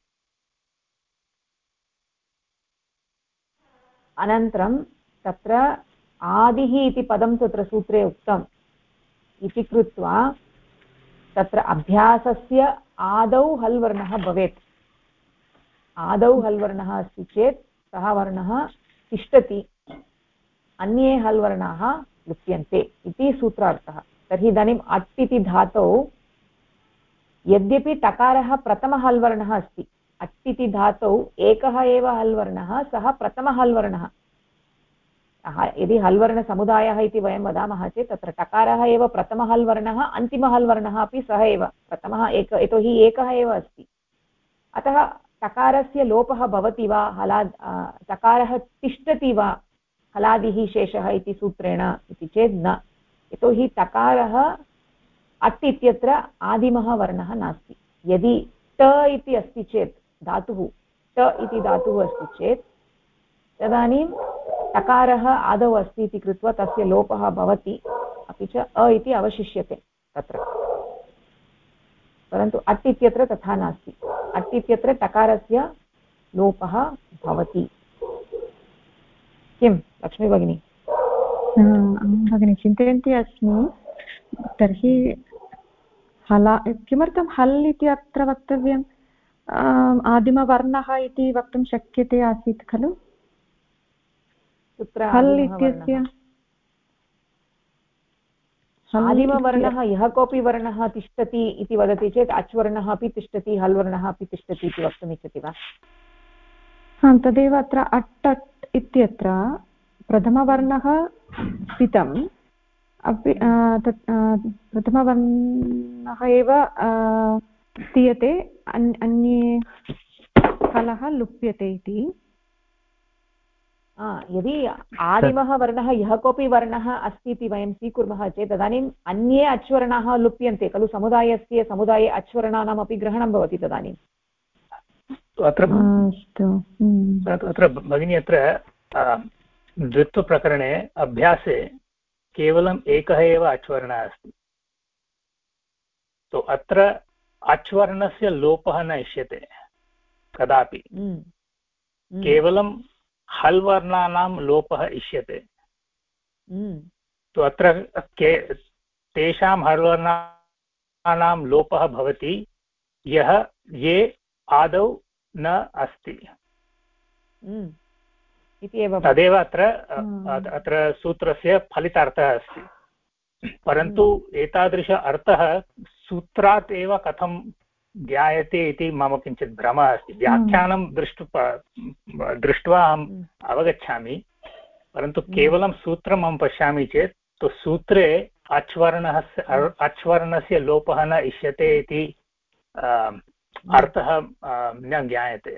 अनन्तरं तत्र आदिः इति पदं तत्र सूत्रे उक्तम् इति कृत्वा तत्र अभ्यासस्य आदौ हल् वर्णः भवेत् आदौ हल् वर्णः अस्ति चेत् सः वर्णः तिष्ठति अन्ये हल् वर्णाः लुप्यन्ते इति सूत्रार्थः तर्हि इदानीम् अट् इति धातौ यद्यपि टकारः प्रथमः हल् वर्णः अस्ति अट् इति धातौ एकः एव हल् वर्णः सः प्रथमः हल् वर्णः यदि हल् वर्णसमुदायः इति वयं वदामः चेत् तत्र टकारः एव प्रथमः हल् वर्णः अन्तिमः हल् वर्णः अपि सः एव प्रथमः यतोहि एकः एव अस्ति अतः टकारस्य लोपः भवति वा टकारः तिष्ठति वा हलादिः शेषः इति सूत्रेण इति चेत् न यतोहि टकारः अट् इत्यत्र आदिमः वर्णः नास्ति यदि ट इति अस्ति चेत् धातुः ट इति धातुः अस्ति चेत् तदानीं टकारः आदौ अस्ति इति कृत्वा तस्य लोपः भवति अपि च अ इति अवशिष्यते तत्र परन्तु अट् इत्यत्र तथा नास्ति अट् इत्यत्र टकारस्य लोपः भवति किं लक्ष्मी भगिनी भगिनी चिन्तयन्ती अस्मि तर्हि किमर्थं हल् इति अत्र वक्तव्यम् आदिमवर्णः इति वक्तुं शक्यते आसीत् खलु हल् इत्यस्य आदिमवर्णः यः कोऽपि वर्णः तिष्ठति इति वदति चेत् अच् वर्णः अपि तिष्ठति हल् वर्णः अपि तिष्ठति इति वक्तुमिच्छति वा तदेव अत्र अट् इत्यत्र प्रथमवर्णः स्थितम् अपि तत् प्रथमवर्णः एव स्थीयते अन्ये फलः लुप्यते इति यदि आदिमः वर्णः यः कोऽपि वर्णः अस्ति इति वयं स्वीकुर्मः चेत् तदानीम् अन्ये अच्वर्णाः लुप्यन्ते खलु समुदाये अच्वर्णानामपि ग्रहणं भवति तदानीम् अत्र भगिनी अत्र द्वित्वप्रकरणे अभ्यासे केवलम् एकः एव अच्वर्णः अस्ति तो अत्र अच्वर्णस्य लोपः न इष्यते कदापि, केवलं हल् वर्णानां लोपः इष्यते। तु अत्र तेषां हल् वर्णानां लोपः भवति ये आदौ न अस्ति तदेव अत्र सूत्रस्य फलितार्थः अस्ति। परन्तु एतादृश अर्थः सूत्रात् एव कथं ज्ञायते इति मम किञ्चित् भ्रमः अस्ति। व्याख्यानं दृष्ट्वा अहम् अवगच्छामि, परन्तु केवलं सूत्रम् अहं पश्यामि चेत् तु सूत्रे अच्वर्णस्य लोपः न इष्यते इति अर्थः न ज्ञायते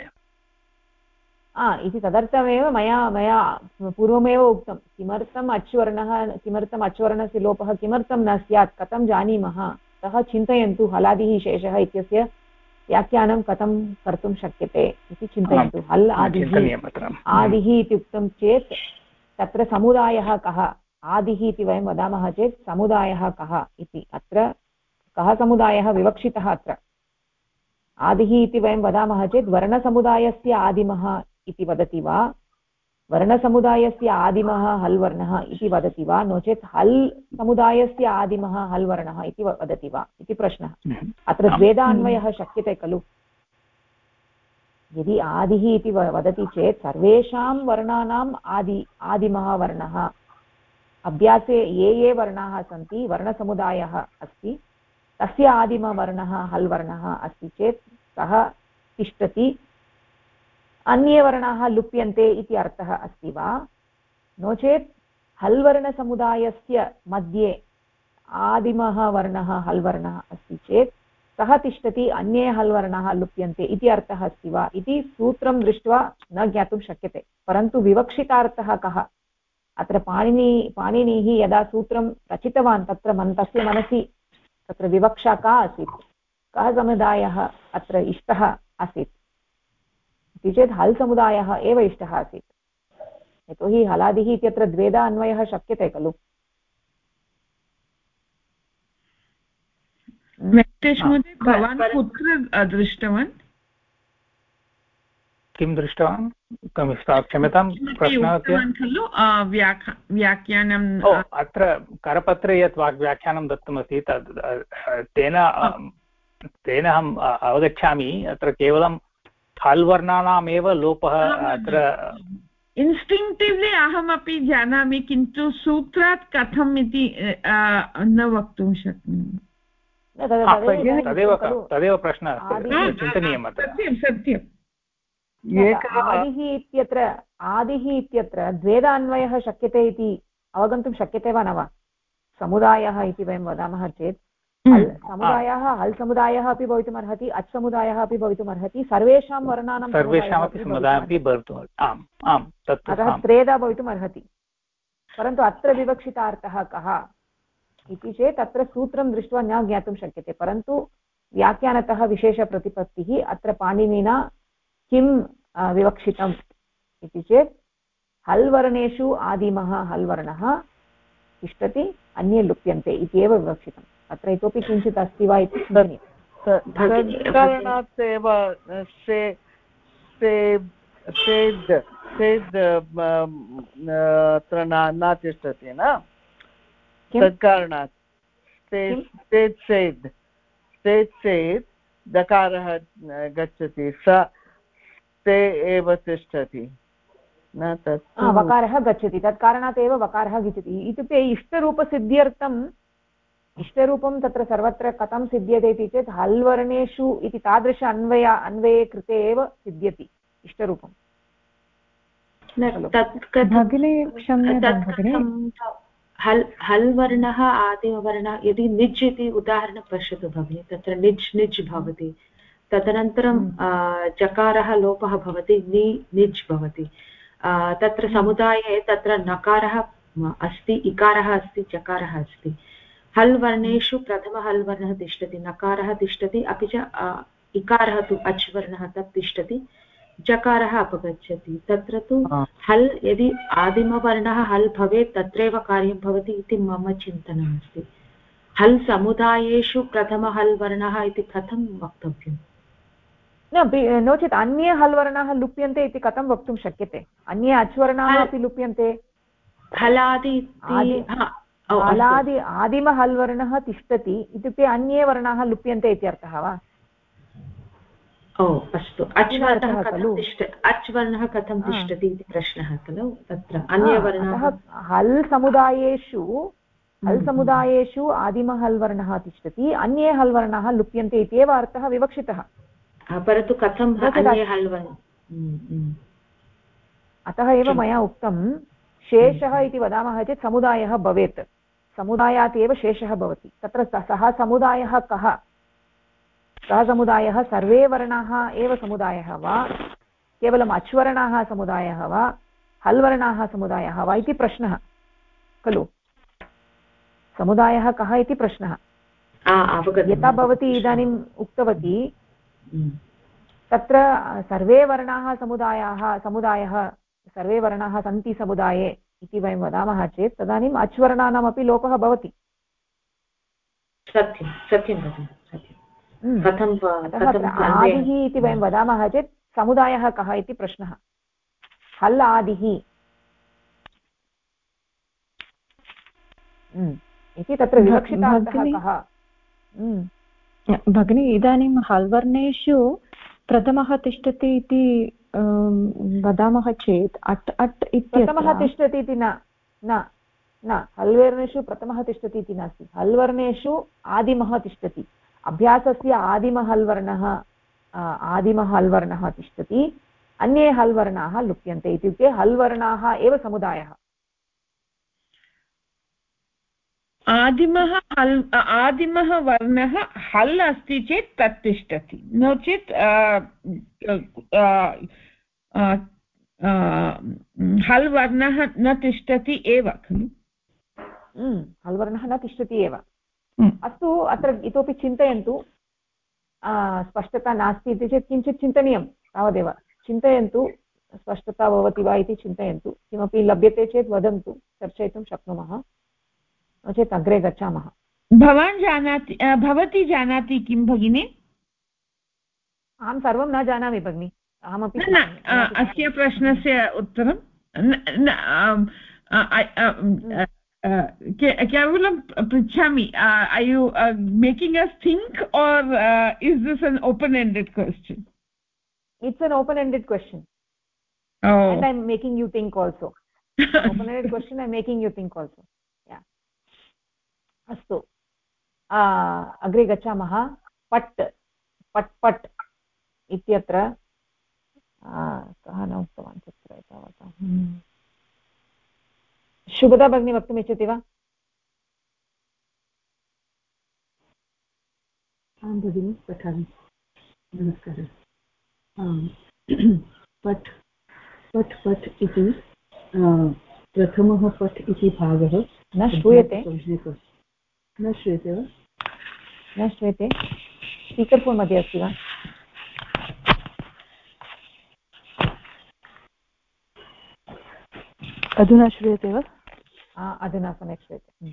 इति तदर्थमेव मया पूर्वमेव उक्तं किमर्थम् अच्वर्णस्य लोपः किमर्थं न स्यात् कथं जानीमः, अतः चिन्तयन्तु हलादिः शेषः इत्यस्य व्याख्यानं कथं कर्तुं शक्यते इति चिन्तयन्तु। हल् आदिः इति उक्तं चेत् तत्र समुदायः कः, आदिः इति वयं वदामः चेत् समुदायः कः इति, अत्र कः समुदायः विवक्षितः। अत्र आदिः इति वयं वदामः चेत् वर्णसमुदायस्य आदिमः इति वदति वा, वर्णसमुदायस्य आदिमः हल् वर्णः इति वदति वा, नो चेत् हल् समुदायस्य आदिमः हल् वर्णः इति वदति वा इति प्रश्नः। अत्र द्वेधान्वयः शक्यते खलु। यदि आदिः इति वदति चेत् सर्वेषां वर्णानाम् आदिमः वर्णः, अभ्यासे ये वर्णाः सन्ति वर्णसमुदायः अस्ति तस्य आदिमवर्णः हल् वर्णः अस्ति चेत् सः तिष्ठति, अन्ये वर्णाः लुप्यन्ते इति अर्थः अस्ति वा, नो चेत् हल् वर्णसमुदायस्य मध्ये आदिमः वर्णः हल् वर्णः अस्ति चेत् सः तिष्ठति, अन्ये हल् वर्णाः लुप्यन्ते इति अर्थः अस्ति वा इति सूत्रं दृष्ट्वा न ज्ञातुं शक्यते। परन्तु विवक्षितार्थः कः, अत्र पाणिनिः यदा सूत्रं रचितवान् तस्य मनसि तत्र विवक्षा का आसीत्, कः समुदायः अत्र इष्टः आसीत् इति चेत् हल् समुदायः एव इष्टः आसीत्। यतोहि हलादिः इत्यत्र द्वेधा अन्वयः शक्यते खलु। वेङ्कटेश महोदय, भवान् कुत्र दृष्टवान्? किं दृष्टवान्? क्षम्यतां, प्रश्नः खलु व्याख्यानं। अत्र करपत्रे यत् व्याख्यानं दत्तमस्ति तेन अहम् अवगच्छामि। अत्र केवलं हल् वर्णानामेव लोपः अत्र इन्स्टिङ्क्टिव्लि अहमपि जानामि, किन्तु सूत्रात् कथम् इति न वक्तुं शक्नोमि। तदेव प्रश्नः चिन्तनीयम्। सत्यम्। आदिः इत्यत्र द्वेधान्वयः शक्यते इति अवगन्तुं शक्यते वा न वा? समुदायः इति वयं वदामः चेत् समुदायः हल् समुदायः अपि भवितुमर्हति, अच् समुदायः अपि भवितुमर्हति, सर्वेषां वर्णानां अतः त्रेधा भवितुमर्हति। परन्तु अत्र विवक्षितार्थः कः इति चेत् अत्र सूत्रं दृष्ट्वा न ज्ञातुं शक्यते। परन्तु व्याख्यानतः विशेषप्रतिपत्तिः अत्र पाणिनिना किं विवक्षितम् इति चेत् हल् वर्णेषु आदिमः हल् वर्णः तिष्ठति, अन्ये लुप्यन्ते इत्येव विवक्षितम्। अत्र इतोपि किञ्चित् अस्ति वा इति कारणात् एव अत्र न तिष्ठति न, तत्कारणात् चेत् दकारः गच्छति, स ते एव तिष्ठति न, तत् वकारः गच्छति, तत्कारणात् एव वकारः गच्छति। इत्युक्ते इष्टरूपं तत्र सर्वत्र कथं सिद्ध्यते इति चेत् हल् वर्णेषु इति तादृश अन्वये कृते एव सिद्ध्यति इष्टरूपम्। हल् वर्णः आदिमवर्णः, यदि निज् इति उदाहरणं पश्यतु भगिनि, तत्र निज् भवति, तदनन्तरं जकारः लोपः भवति, निज् भवति। तत्र समुदाये तत्र नकारः अस्ति, इकारः अस्ति, जकारः अस्ति। हल् वर्णेषु प्रथमः हल् वर्णः तिष्ठति, नकारः तिष्ठति, अपि च इकारः तु अच् वर्णः तत् तिष्ठति, जकारः अपगच्छति। तत्र तु हल् यदि आदिमवर्णः हल् भवेत् तत्रैव कार्यं भवति इति मम चिन्तनमस्ति। हल् समुदायेषु प्रथमः हल् वर्णः इति कथं वक्तव्यम्? नो चेत् अन्ये हल् वर्णाः लुप्यन्ते इति कथं वक्तुं शक्यते? अन्ये अच्वर्णाः अपि लुप्यन्ते। आदिम हल् वर्णः तिष्ठति इत्युक्ते अन्ये वर्णाः लुप्यन्ते इत्यर्थः वा? ओ अस्तु, अच् वर्णः कथं तिष्ठति इति प्रश्नः खलु तत्र अन्यवर्णः। हल् समुदायेषु आदिम हल् वर्णः तिष्ठति, अन्ये हल् वर्णाः लुप्यन्ते इत्येव अर्थः विवक्षितः। परन्तु कथं अन्ये हल् अतः एव मया उक्तं शेषः इति वदामः चेत् समुदायः भवेत्, समुदायात् एव शेषः भवति। तत्र सः समुदायः कः? सः समुदायः सर्वे वर्णाः एव समुदायः वा, केवलम् अच्वर्णाः समुदायः वा, हल् वर्णाः समुदायः वा इति प्रश्नः खलु। समुदायः कः इति प्रश्नः। यथा भवती इदानीम् उक्तवती, तत्र सर्वे वर्णाः समुदायः सर्वे वर्णाः सन्ति समुदाये इति वयं वदामः चेत् तदानीम् अच्वर्णानामपि लोपः भवति। सत्यं सत्यं सत्यं। आदिः इति वयं वदामः चेत् समुदायः कः इति प्रश्नः। हल् आदिः इति तत्र विवक्षितार्थः कः? भगिनी, इदानीं हल्वर्णेषु प्रथमः तिष्ठति इति वदामः चेत् अट् अट् इति प्रथमः तिष्ठति इति न हल्वर्णेषु प्रथमः तिष्ठति इति नास्ति। हल्वर्णेषु आदिमः तिष्ठति। अभ्यासस्य आदिमः हल्वर्णः तिष्ठति, अन्ये हल्वर्णाः लुप्यन्ते। इत्युक्ते हल्वर्णाः एव समुदायः। आदिमः वर्णः हल् अस्ति चेत् तत् तिष्ठति, नो चेत् हल् वर्णः न तिष्ठति एव खलु। हल् वर्णः न तिष्ठति एव। अस्तु, अत्र इतोपि चिन्तयन्तु। स्पष्टता नास्ति इति चेत् किञ्चित् चिन्तनीयं, तावदेव। चिन्तयन्तु, स्पष्टता भवति वा इति चिन्तयन्तु। किमपि लभ्यते चेत् वदन्तु, चर्चयितुं शक्नुमः, नो चेत् अग्रे गच्छामः। भवती जानाति किं भगिनी? अहं सर्वं न जानामि भगिनि। अहमपि अस्य प्रश्नस्य उत्तरं केवलं पृच्छामि, are you making us think or is this an open ended question? It's an open ended question. And I'm making you think also. Open ended question, I'm making you think also. Yeah. अस्तु, अग्रे गच्छामः। पट् पट् पट् इत्यत्र कः न उक्तवान् तत्र एतावता। शुभदा भगिनी वक्तुम् इच्छति वा? आं भगिनि, पठामि। नमस्कारः। पट् पट् पट् इति प्रथमः पट् इति भागः न श्रूयते। न श्रूयते वा? न श्रूयते। स्पीकर् फोन् मध्ये अस्ति वा? अधुना श्रूयते वा? अधुना सम्यक् श्रूयते।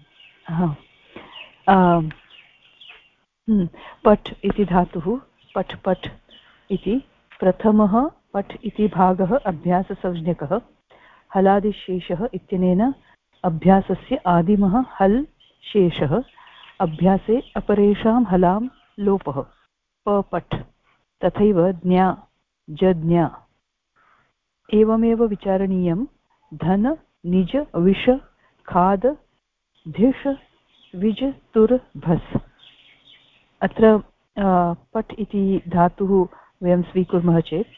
पट् इति धातुः पट् पट् इति प्रथमः पट् इति भागः अभ्याससंज्ञकः हलादिशेषः इत्यनेन अभ्यासस्य आदिमः हल् शेषः अभ्यासे अपरेषां हलां लोपः पपट् तथैव ज्ञा जज्ञा। एवमेव विचारणीयं धन निज विष खाद धिष विज तुर् भस्। अत्र पट् इति धातुः वयं स्वीकुर्मः चेत्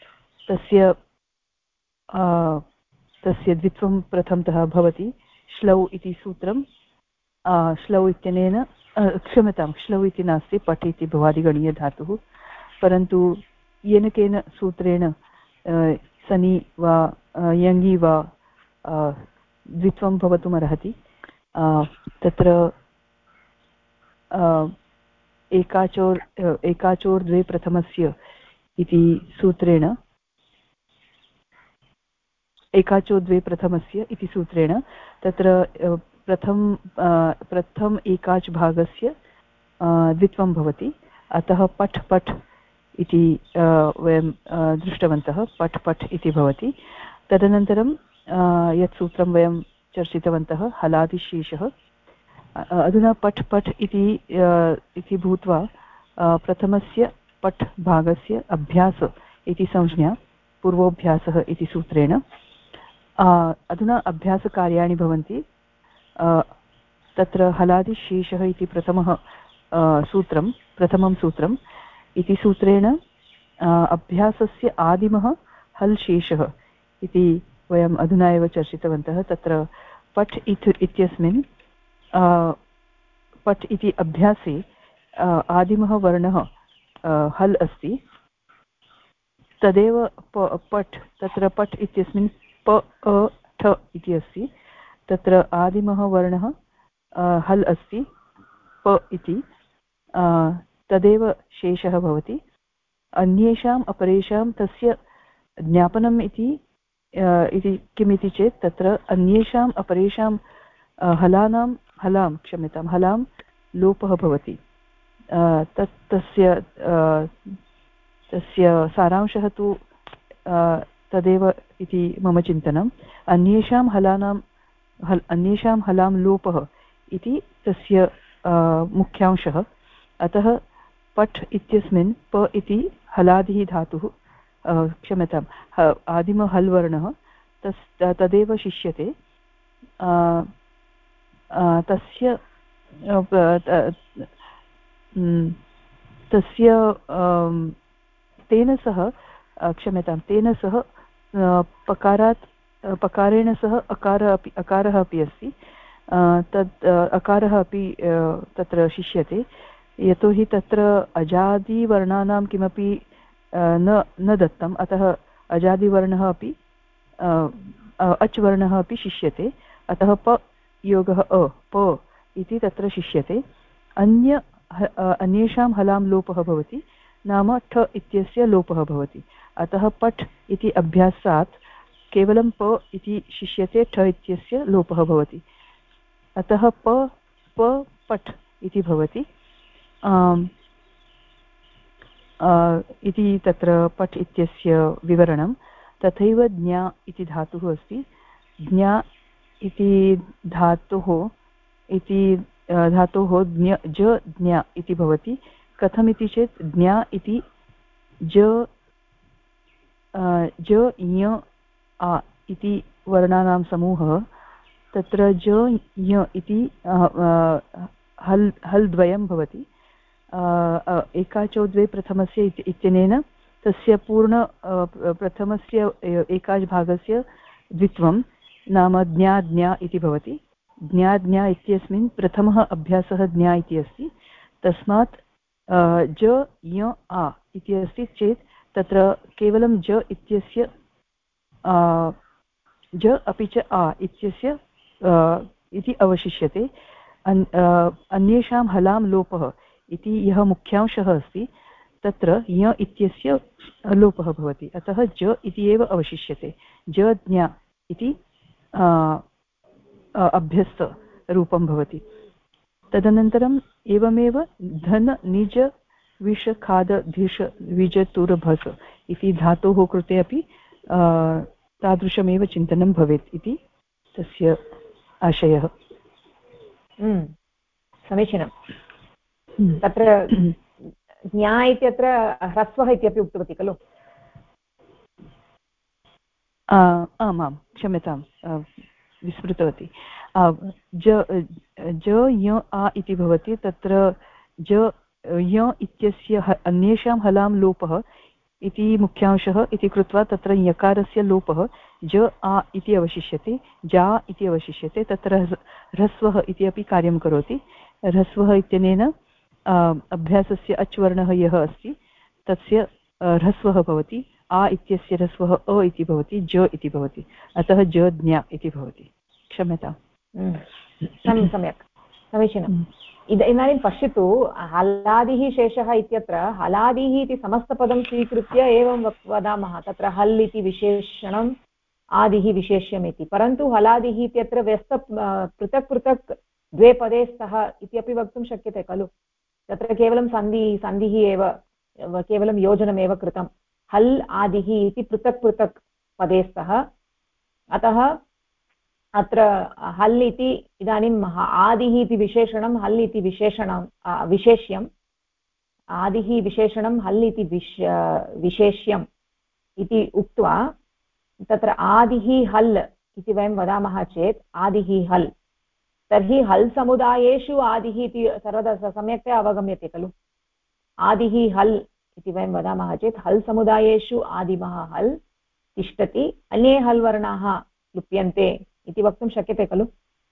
तस्य द्वित्वं प्रथमतः भवति। श्लौ इति सूत्रं, श्लौ इत्यनेन क्षम्यतां, श्लौ इति नास्ति, पट् इति भवादिगणीयधातुः, परन्तु येन केन सूत्रेण सनि वा यङि वा द्वित्वं भवितुमर्हति। तत्र एकाचोर् द्वे प्रथमस्य इति सूत्रेण एकाचो द्वे प्रथमस्य इति सूत्रेण तत्र प्रथम एकाच् भागस्य द्वित्वं भवति, अतः पठ् पठ् इति वयं दृष्टवन्तः, पठ् पठ् इति भवति। तदनन्तरं यत् सूत्रं वयं चर्चितवन्तः हलादिशेषः, अधुना पठ् पठ् इति भूत्वा प्रथमस्य पठ् भागस्य अभ्यास इति संज्ञा पूर्वोऽभ्यासः इति सूत्रेण अधुना अभ्यासकार्याणि भवन्ति। तत्र हलादिशेषः इति प्रथमं सूत्रम् इति सूत्रेण अभ्यासस्य आदिमः हल् शेषः इति वयम् अधुना एव चर्चितवन्तः। तत्र पठ् इत्यस्मिन् पठ् इति अभ्यासे आदिमः वर्णः हल् अस्ति, तदेव पठ्, तत्र पठ् इत्यस्मिन् प अ ठ इति अस्ति, तत्र आदिमः वर्णः हल् अस्ति प इति, तदेव शेषः भवति। अन्येषाम् अपरेषां तस्य ज्ञापनम् इति किमिति चेत् तत्र अन्येषाम् अपरेषां हलां लोपः भवति। तस्य सारांशः तु तदेव इति मम चिन्तनम्। अन्येषां हलां लोपः इति तस्य मुख्यांशः। अतः पठ् इत्यस्मिन् प इति हलादिः धातुः, क्षम्यताम्, आदिम हल् वर्णः तदेव शिष्यते। तेन सह पकारेण सह अकारः अपि अस्ति, तद् अकारः अपि तत्र शिष्यते, यतोहि तत्र अजादिवर्णानां किमपि न दत्तम्, अतः अजादिवर्णः अपि अच् वर्णः अपि शिष्यते। अतः प योगः अ प इति तत्र शिष्यते। अन्येषां हलां लोपः भवति, नाम ठ इत्यस्य लोपः भवति। अतः पठ् इति अभ्यासात् केवलं प इति शिष्यते, ठ इत्यस्य लोपः भवति। अतः प पठ् इति भवति इति तत्र पठ् इत्यस्य विवरणं। तथैव ज्ञा इति धातुः अस्ति। ज्ञा इति धातोः ज्ञा इति भवति। कथमिति चेत् ज्ञा इति ज ञ आ इति वर्णानां समूहः, तत्र ज ञ इति हल् द्वयं भवति। एकाचो द्वे प्रथमस्य इत्यनेन तस्य प्रथमस्य एकाच् भागस्य द्वित्वं नाम ज्ञा ज्ञा इति भवति। ज्ञा ज्ञा इत्यस्मिन् प्रथमः अभ्यासः ज्ञा इति अस्ति, तस्मात् ज ञ आ इति अस्ति चेत् तत्र केवलं ज इत्यस्य ज अपि च आ इत्यस्य इति अवशिष्यते। अन्येषां हलां लोपः इति यः मुख्यांशः अस्ति तत्र ञ इत्यस्य लोपः भवति, अतः ज इति एव अवशिष्यते। ज ज्ञा इति अभ्यस्तरूपं भवति। तदनन्तरम् एवमेव धन निज विष खाद धिष विज तुर भस इति धातोः कृते अपि तादृशमेव चिन्तनं भवेत् इति तस्य आशयः। समीचीनं। तत्र ज्ञा इत्यत्र ह्रस्वः इत्यपि उक्तवती खलु? आमां, क्षम्यतां, विस्मृतवती। ज ञ आ इति भवति। तत्र ज ञ इत्यस्य अन्येषां हलां लोपः इति मुख्यांशः इति कृत्वा तत्र यकारस्य लोपः ज आ इति अवशिष्यते, जा इति अवशिष्यते। तत्र ह्रस्वः इति अपि कार्यं करोति। ह्रस्वः इत्यनेन अभ्यासस्य अच् वर्णः यः अस्ति तस्य ह्रस्वः भवति, आ इत्यस्य ह्रस्वः अ इति भवति, ज इति भवति, अतः ज ज्ञा इति भवति। क्षम्यताम्। सम्यक्, समीचीनम्। इदानीं पश्यतु, हलादिः शेषः इत्यत्र हलादिः इति समस्तपदं स्वीकृत्य एवं वदामः। तत्र हल् इति विशेषणं आदिः विशेष्यम् इति, परन्तु हलादिः इत्यत्र व्यस्त पृथक् पृथक् द्वे पदे स्तः इत्यपि वक्तुं शक्यते खलु। तत्र केवलं सन्धिः एव, केवलं योजनमेव कृतं। हल् आदिः इति पृथक् पृथक् पदे स्तः, अतः अत्र हल् इति इदानीम् आदिः इति विशेषणं, हल् इति विशेष्यम्, आदिः विशेषणं, हल् इति विशेष्यम् इति उक्त्वा तत्र आदिः हल् इति वयं वदामः चेत् आदिः हल्, तर्हि हल् समुदायेषु आदिः इति सर्वदा सम्यक्तया अवगम्यते खलु। आदिः हल् इति वयं वदामः चेत् हल् समुदायेषु आदिमः हल् तिष्ठति, अन्ये हल् वर्णाः लुप्यन्ते इति वक्तुं शक्यते खलु।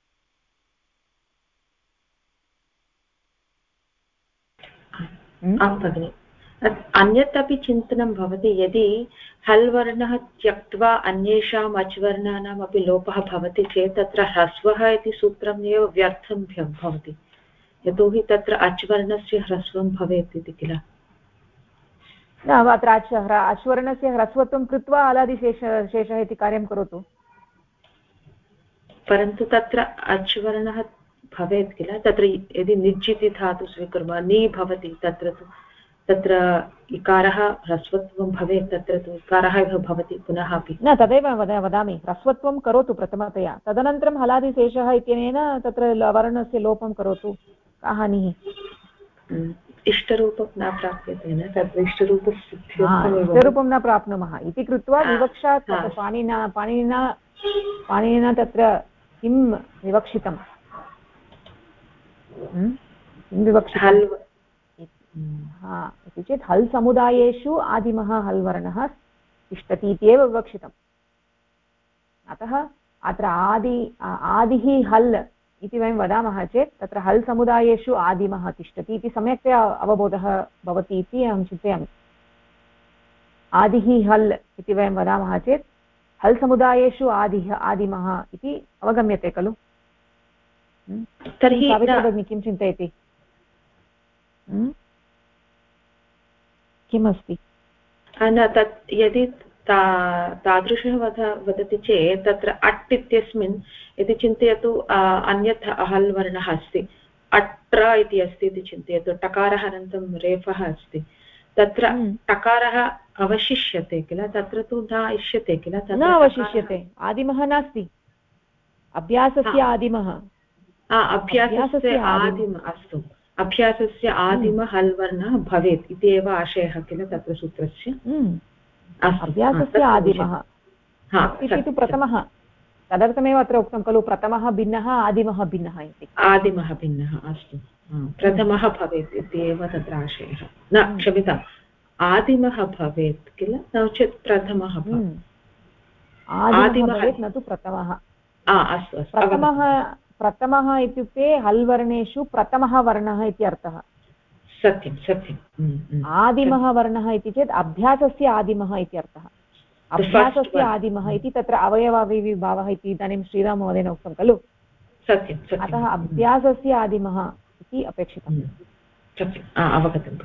आं भगिनि, अन्यत् अपि चिन्तनं भवति, यदि हल् वर्णः त्यक्त्वा अन्येषाम् अच्वर्णानाम् अपि लोपः भवति चेत् तत्र ह्रस्वः इति सूत्रम् एव व्यर्थं भवति, यतोहि तत्र अच्वर्णस्य ह्रस्वं भवेत् इति किल। न, अत्र अच्वर्णस्य ह्रस्वत्वं कृत्वा हलादिशेषः इति कार्यं करोतु। परन्तु तत्र अच्वर्णः भवेत् किल, तत्र यदि निज् इति धातु स्वीकुर्मः, नि भवति, तत्र इकारः ह्रस्वत्वं भवेत्, तत्र तु इकारः एव भवति पुनः अपि। न, तदेव वदामि, ह्रस्वत्वं करोतु प्रथमतया, तदनन्तरं हलादिशेषः इत्यनेन तत्र वर्णस्य लोपं करोतु, का हानिः। इष्टरूपं न प्राप्यते न, तत्र इष्टरूपं न प्राप्नुमः इति कृत्वा विवक्षा पाणिनिना तत्र किं विवक्षितं, किं विवक्षितं इति चेत् हल् समुदायेषु आदिमः हल् वर्णः तिष्ठति इत्येव विवक्षितम्। अतः अत्र आदिः हल् इति वयं वदामः चेत् तत्र हल् समुदायेषु आदिमः तिष्ठति इति सम्यक्तया अवबोधः भवति इति अहं चिन्तयामि। आदिः हल् इति वयं वदामः चेत् हल् समुदायेषु आदिमः इति अवगम्यते खलु। तर्हि भगिनी किं चिन्तयति, किमस्ति? न, तत् यदि तादृशः वदति चेत् तत्र अट् इत्यस्मिन् यदि चिन्तयतु अन्यत् हल् वर्णः अस्ति, अट्र इति अस्ति इति चिन्तयतु, टकारः अनन्तरं रेफः अस्ति, तत्र टकारः अवशिष्यते किल, तत्र तु न इष्यते किल, न अवशिष्यते, आदिमः नास्ति, अभ्यासस्य आदिमः, अभ्यासस्य आदिमः, अस्तु, अभ्यासस्य आदिम हल् वर्णः भवेत् इति एव आशयः किल तत्र सूत्रस्य। अभ्यासस्य आदिमः इति तु प्रथमः, तदर्थमेव अत्र उक्तं खलु, प्रथमः भिन्नः आदिमः भिन्नः इति। आदिमः भिन्नः, अस्तु, प्रथमः भवेत् इति एव तत्र आशयः, न क्षम्यताम्, आदिमः भवेत् किल, नो चेत् प्रथमः आदिमः भवेत्, न तु प्रथमः। अस्तु, प्रथमः इत्युक्ते हल् वर्णेषु प्रथमः वर्णः इति अर्थः। सत्यं सत्यम्। आदिमः वर्णः इति चेत् अभ्यासस्य आदिमः इति अर्थः। अभ्यासस्य आदिमः इति तत्र अवयवाविभावः इति इदानीं श्रीराममहोदयेन उक्तं खलु। सत्यं। अतः अभ्यासस्य आदिमः इति अपेक्षितम्। अवगतम्।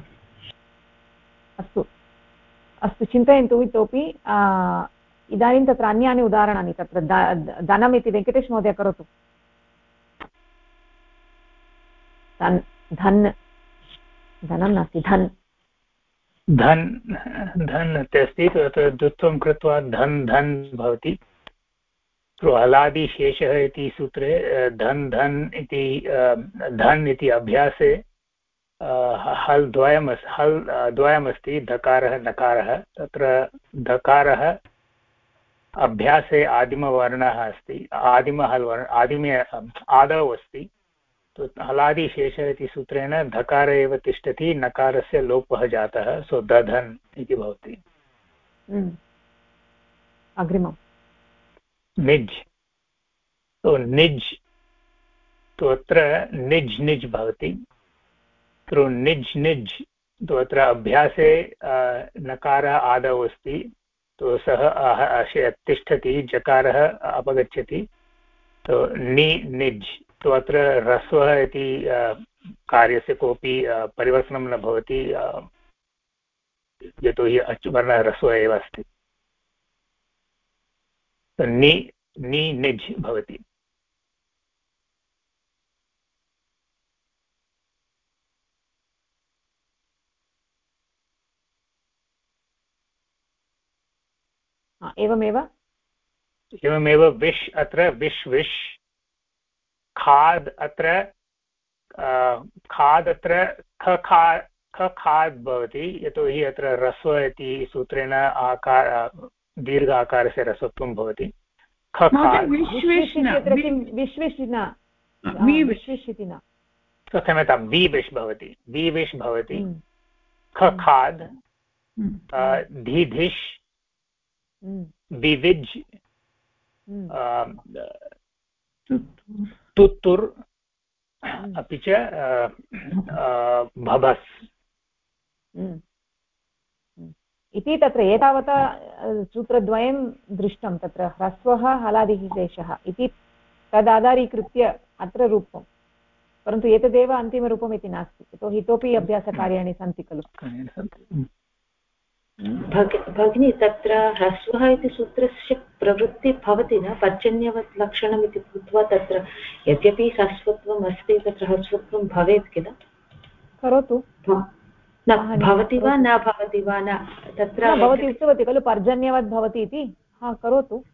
अस्तु, चिन्तयन्तु इतोपि। इदानीं तत्र अन्यानि उदाहरणानि, तत्र धनम् इति वेङ्कटेश महोदय करोतु। धनं नास्ति, धन् अस्ति, तत्र द्वित्वं कृत्वा धन् भवति। हलादिशेषः इति सूत्रे धन् इति अभ्यासे हल् द्वयमस्ति, धकारः नकारः। तत्र धकारः अभ्यासे आदिमवर्णः अस्ति, आदौ अस्ति, तो हलादिशेषः इति सूत्रेण धकार एव तिष्ठति, नकारस्य लोपः जातः, सो दधन् इति भवति। अग्रिमं निज्, तो निज् तु अत्र निज् भवति। तो निज् तु अत्र अभ्यासे नकारः आदौ अस्ति, तो सः तिष्ठति, जकारः अपगच्छति, तो निज्। तो अत्र ह्रस्वः इति कार्यस्य कोऽपि परिवर्तनं न भवति, यतोहि अच् वर्णः ह्रस्वः एव अस्ति। नि निज् भवति। एवमेव विश् अत्र विश् विश्, खाद् अत्र खाद् भवति, यतोहि अत्र रस्व इति सूत्रेण दीर्घ आकारस्य रसत्वं भवति। क्षम्यतां विविश् भवति, विविश् भवति। खाद्, धीधिश्, विविज्, तुत्तुर्, अपि च भभस् इति तत्र एतावता सूत्रद्वयं दृष्टं। तत्र ह्रस्वः हलादिशेषः इति तदाधारीकृत्य अत्र रूपं, परन्तु एतदेव अन्तिमरूपम् इति नास्ति, यतोहि इतोपि अभ्यासकार्याणि सन्ति खलु। भगिनी, तत्र ह्रस्वः इति सूत्रस्य प्रवृत्तिः भवति न, पर्जन्यवत् लक्षणम् इति कृत्वा तत्र यद्यपि ह्रस्वत्वम् अस्ति तत्र ह्रस्वत्वं भवेत् किल। करोतु, न भवति वा न भवति वा, न तत्र भवती उक्तवती खलु पर्जन्यवत् भवति इति। हा, करोतु,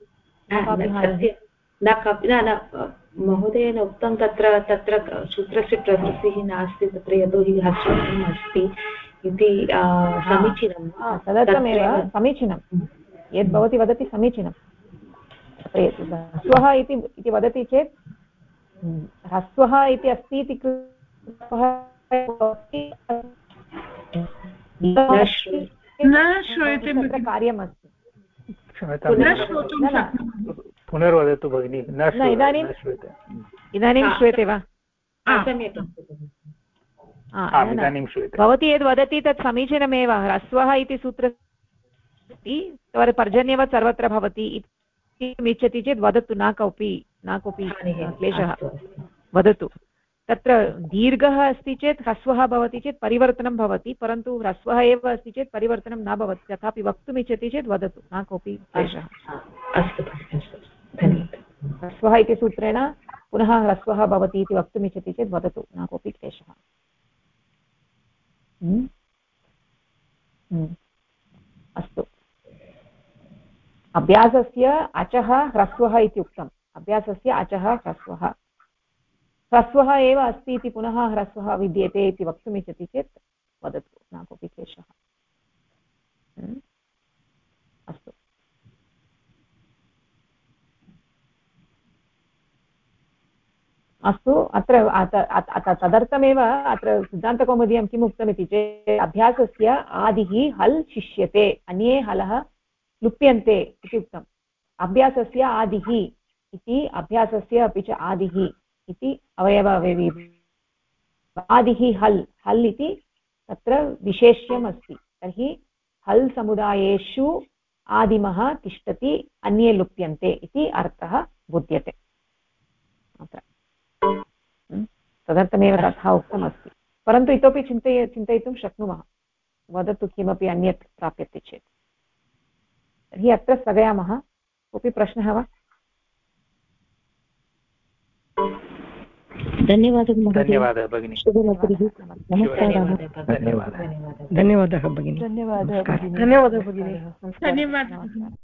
न महोदयेन उक्तं तत्र सूत्रस्य प्रवृत्तिः नास्ति तत्र, यतोहि ह्रस्वत्वम् अस्ति इति समीचीनं। तदर्थमेव समीचीनं यद् भवती वदति समीचीनं। ह्रस्वः इति वदति चेत् ह्रस्वः इति अस्ति इति कार्यमस्ति। पुनर्वदतु भगिनि। इदानीं श्रूयते वा? भवती यद् वदति तत् समीचीनमेव। ह्रस्वः इति सूत्र पर्जन्यवत् सर्वत्र भवति इति इच्छति चेत् वदतु, न कोऽपि क्लेशः, वदतु। तत्र दीर्घः अस्ति चेत् ह्रस्वः भवति चेत् परिवर्तनं भवति, परन्तु ह्रस्वः एव अस्ति चेत् परिवर्तनं न भवति। तथापि वक्तुम् इच्छति चेत् वदतु, न कोऽपि क्लेशः। ह्रस्वः इति सूत्रेण पुनः ह्रस्वः भवति इति वक्तुम् इच्छति चेत् वदतु, न कोऽपि क्लेशः। अस्तु, अभ्यासस्य अचः ह्रस्वः इति उक्तम्। अभ्यासस्य अचः ह्रस्वः, ह्रस्वः एव अस्ति इति पुनः ह्रस्वः विद्यते इति वक्तुम् इच्छति चेत् वदतु, न कोऽपि क्लेशः। अस्तु, अस्तु। अत्र तदर्थमेव अत्र सिद्धान्तकौमुद्यां किम् उक्तमिति चेत् अभ्यासस्य आदिः हल् शिष्यते, अन्ये हलः लुप्यन्ते इति उक्तम्। अभ्यासस्य आदिः इति अभ्यासस्य अपि च आदिः इति अवयवी आदिः हल् इति तत्र विशेष्यम् अस्ति। तर्हि हल् समुदायेषु आदिमः तिष्ठति, अन्ये लुप्यन्ते इति अर्थः बुध्यते। तदर्थमेव तथा उक्तमस्ति, परन्तु इतोपि चिन्तयितुं शक्नुमः। वदतु किमपि अन्यत् प्राप्यते चेत्। तर्हि अत्र स्थगयामः। कोऽपि प्रश्नः वा? धन्यवादः भगिनी। धन्यवादः भगिनी।